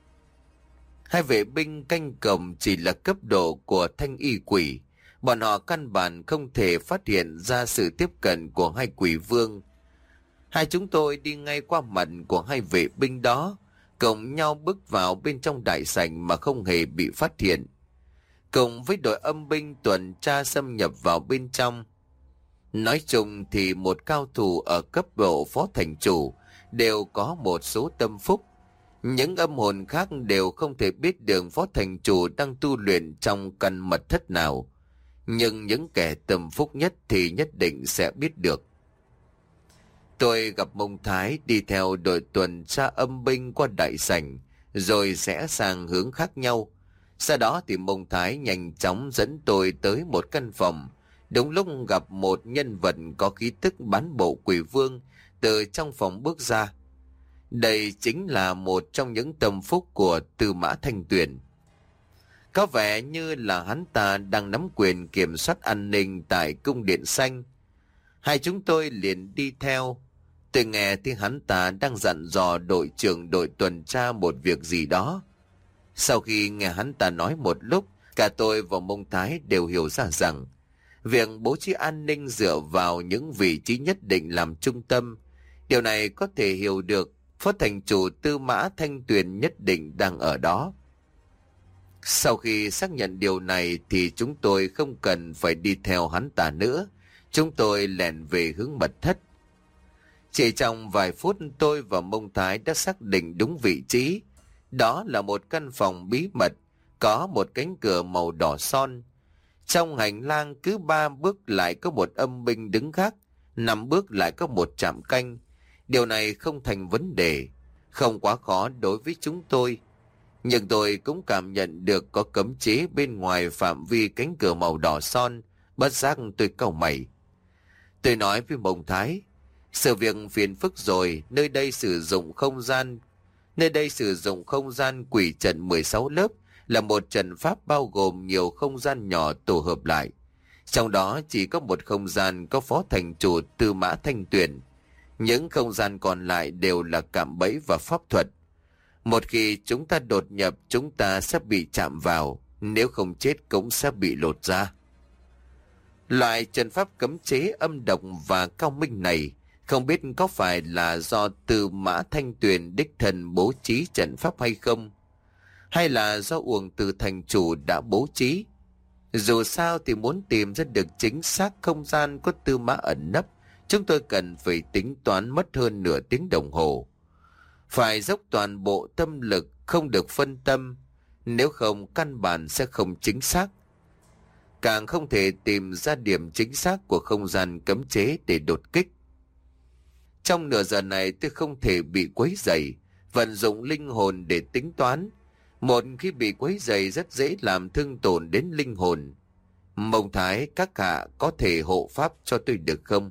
S2: Hai vệ binh canh cổng chỉ là cấp độ của thanh y quỷ. Bọn họ căn bản không thể phát hiện ra sự tiếp cận của hai quỷ vương. Hai chúng tôi đi ngay qua mặt của hai vệ binh đó, cùng nhau bước vào bên trong đại sảnh mà không hề bị phát hiện. Cùng với đội âm binh tuần tra xâm nhập vào bên trong. Nói chung thì một cao thủ ở cấp độ phó thành chủ đều có một số tâm phúc. Những âm hồn khác đều không thể biết được phó thành chủ đang tu luyện trong căn mật thất nào. Nhưng những kẻ tâm phúc nhất thì nhất định sẽ biết được. Tôi gặp Mông Thái đi theo đội tuần tra âm binh qua đại sảnh, rồi sẽ sang hướng khác nhau. Sau đó thì Mông Thái nhanh chóng dẫn tôi tới một căn phòng. Đúng lúc gặp một nhân vật có khí tức bán bộ quỷ vương từ trong phòng bước ra. Đây chính là một trong những tâm phúc của Tư Mã Thanh Tuyền. Có vẻ như là hắn ta đang nắm quyền kiểm soát an ninh tại cung điện xanh. Hai chúng tôi liền đi theo. Tôi nghe thì hắn ta đang dặn dò đội trưởng đội tuần tra một việc gì đó. Sau khi nghe hắn ta nói một lúc, cả tôi và Mông Thái đều hiểu ra rằng việc bố trí an ninh dựa vào những vị trí nhất định làm trung tâm. Điều này có thể hiểu được phó thành chủ Tư Mã Thanh Tuyền nhất định đang ở đó. Sau khi xác nhận điều này thì chúng tôi không cần phải đi theo hắn ta nữa. Chúng tôi lẻn về hướng mật thất. Chỉ trong vài phút tôi và Mông Thái đã xác định đúng vị trí. Đó là một căn phòng bí mật, có một cánh cửa màu đỏ son. Trong hành lang cứ ba bước lại có một âm binh đứng gác, năm bước lại có một trạm canh. Điều này không thành vấn đề, không quá khó đối với chúng tôi. Nhưng tôi cũng cảm nhận được có cấm chế bên ngoài phạm vi cánh cửa màu đỏ son, bất giác tôi cau mày. Tôi nói với Mông Thái, sự việc phiền phức rồi, nơi đây sử dụng không gian, nơi đây sử dụng không gian quỷ trận mười sáu lớp, là một trận pháp bao gồm nhiều không gian nhỏ tổ hợp lại. Trong đó chỉ có một không gian có phó thành chủ Tư Mã Thanh Tuyền. Những không gian còn lại đều là cạm bẫy và pháp thuật. Một khi chúng ta đột nhập, chúng ta sẽ bị chạm vào, nếu không chết cũng sẽ bị lột ra. Loại trận pháp cấm chế âm độc và cao minh này, không biết có phải là do Tư Mã Thanh Tuyền đích thân bố trí trận pháp hay không? hay là do uổng từ thành chủ đã bố trí. Dù sao thì muốn tìm ra được chính xác không gian có Tư Mã ẩn nấp, chúng tôi cần phải tính toán mất hơn nửa tiếng đồng hồ. Phải dốc toàn bộ tâm lực, không được phân tâm, nếu không căn bản sẽ không chính xác. Càng không thể tìm ra điểm chính xác của không gian cấm chế để đột kích. Trong nửa giờ này tôi không thể bị quấy rầy, vận dụng linh hồn để tính toán. Một khi bị quấy rầy rất dễ làm thương tổn đến linh hồn. Mông Thái, các hạ có thể hộ pháp cho tôi được không?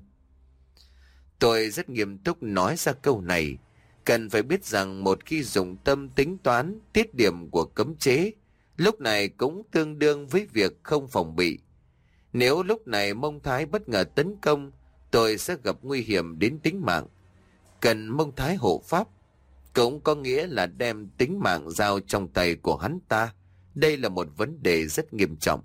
S2: Tôi rất nghiêm túc nói ra câu này. Cần phải biết rằng một khi dùng tâm tính toán tiết điểm của cấm chế, lúc này cũng tương đương với việc không phòng bị. Nếu lúc này Mông Thái bất ngờ tấn công, tôi sẽ gặp nguy hiểm đến tính mạng. Cần Mông Thái hộ pháp, cũng có nghĩa là đem tính mạng giao trong tay của hắn ta. Đây là một vấn đề rất nghiêm trọng.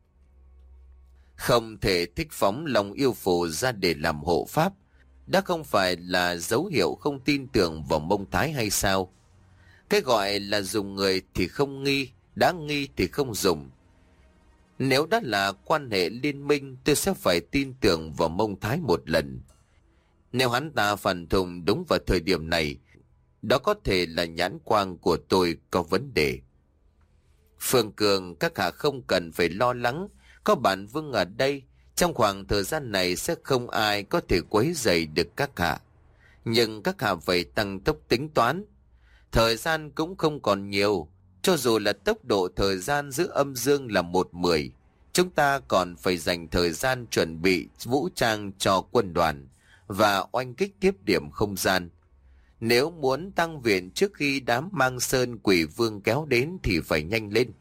S2: Không thể thích phóng lòng yêu phù ra để làm hộ pháp, đã không phải là dấu hiệu không tin tưởng vào Mông Thái hay sao? Cái gọi là dùng người thì không nghi, đã nghi thì không dùng. Nếu đã là quan hệ liên minh, tôi sẽ phải tin tưởng vào Mông Thái một lần. Nếu hắn ta phản thùng đúng vào thời điểm này, đó có thể là nhãn quang của tôi có vấn đề. Phương Cường, các hạ không cần phải lo lắng, có bản Vương ở đây, trong khoảng thời gian này sẽ không ai có thể quấy rầy được các hạ. Nhưng các hạ phải tăng tốc tính toán. Thời gian cũng không còn nhiều, cho dù là tốc độ thời gian giữa âm dương là một mười, chúng ta còn phải dành thời gian chuẩn bị vũ trang cho quân đoàn và oanh kích tiếp điểm không gian. Nếu muốn tăng viện trước khi đám Mang Sơn Quỷ Vương kéo đến thì phải nhanh lên.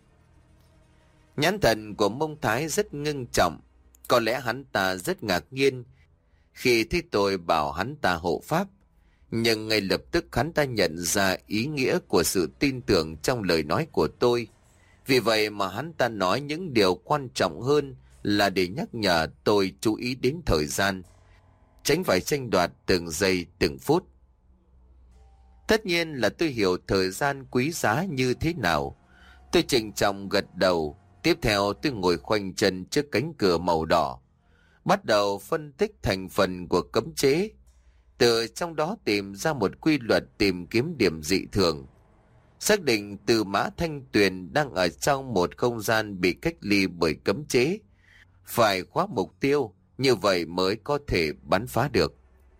S2: Nhãn thần của Mông Thái rất ngưng trọng. Có lẽ hắn ta rất ngạc nhiên khi thấy tôi bảo hắn ta hộ pháp. Nhưng ngay lập tức hắn ta nhận ra ý nghĩa của sự tin tưởng trong lời nói của tôi. Vì vậy mà hắn ta nói những điều quan trọng hơn là để nhắc nhở tôi chú ý đến thời gian, tránh phải tranh đoạt từng giây từng phút. Tất nhiên là tôi hiểu thời gian quý giá như thế nào. Tôi trịnh trọng gật đầu. Tiếp theo tôi ngồi khoanh chân trước cánh cửa màu đỏ, bắt đầu phân tích thành phần của cấm chế, từ trong đó tìm ra một quy luật tìm kiếm điểm dị thường. Xác định Tư Mã Thanh Tuyền đang ở trong một không gian bị cách ly bởi cấm chế, phải khóa mục tiêu, như vậy mới có thể bắn phá được.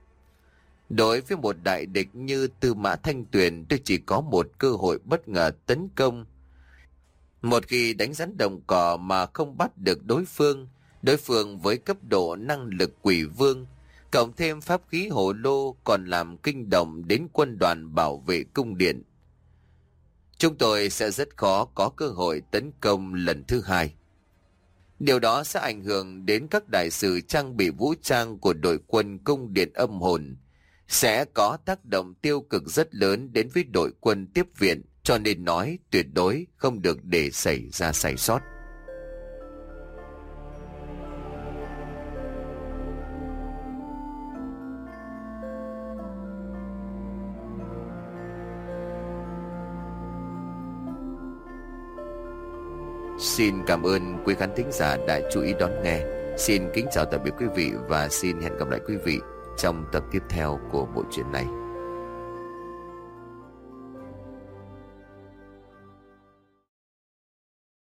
S2: Đối với một đại địch như Tư Mã Thanh Tuyền, tôi chỉ có một cơ hội bất ngờ tấn công. Một khi đánh rắn đồng cỏ mà không bắt được đối phương, đối phương với cấp độ năng lực quỷ vương, cộng thêm pháp khí hổ lô còn làm kinh động đến quân đoàn bảo vệ cung điện, chúng tôi sẽ rất khó có cơ hội tấn công lần thứ hai. Điều đó sẽ ảnh hưởng đến các đại sử trang bị vũ trang của đội quân cung điện âm hồn, sẽ có tác động tiêu cực rất lớn đến với đội quân tiếp viện, cho nên nói tuyệt đối không được để xảy ra sai sót. Xin cảm ơn quý khán thính giả đã chú ý đón nghe. Xin kính chào tạm biệt quý vị và xin hẹn gặp lại quý vị trong tập tiếp theo của bộ truyện này.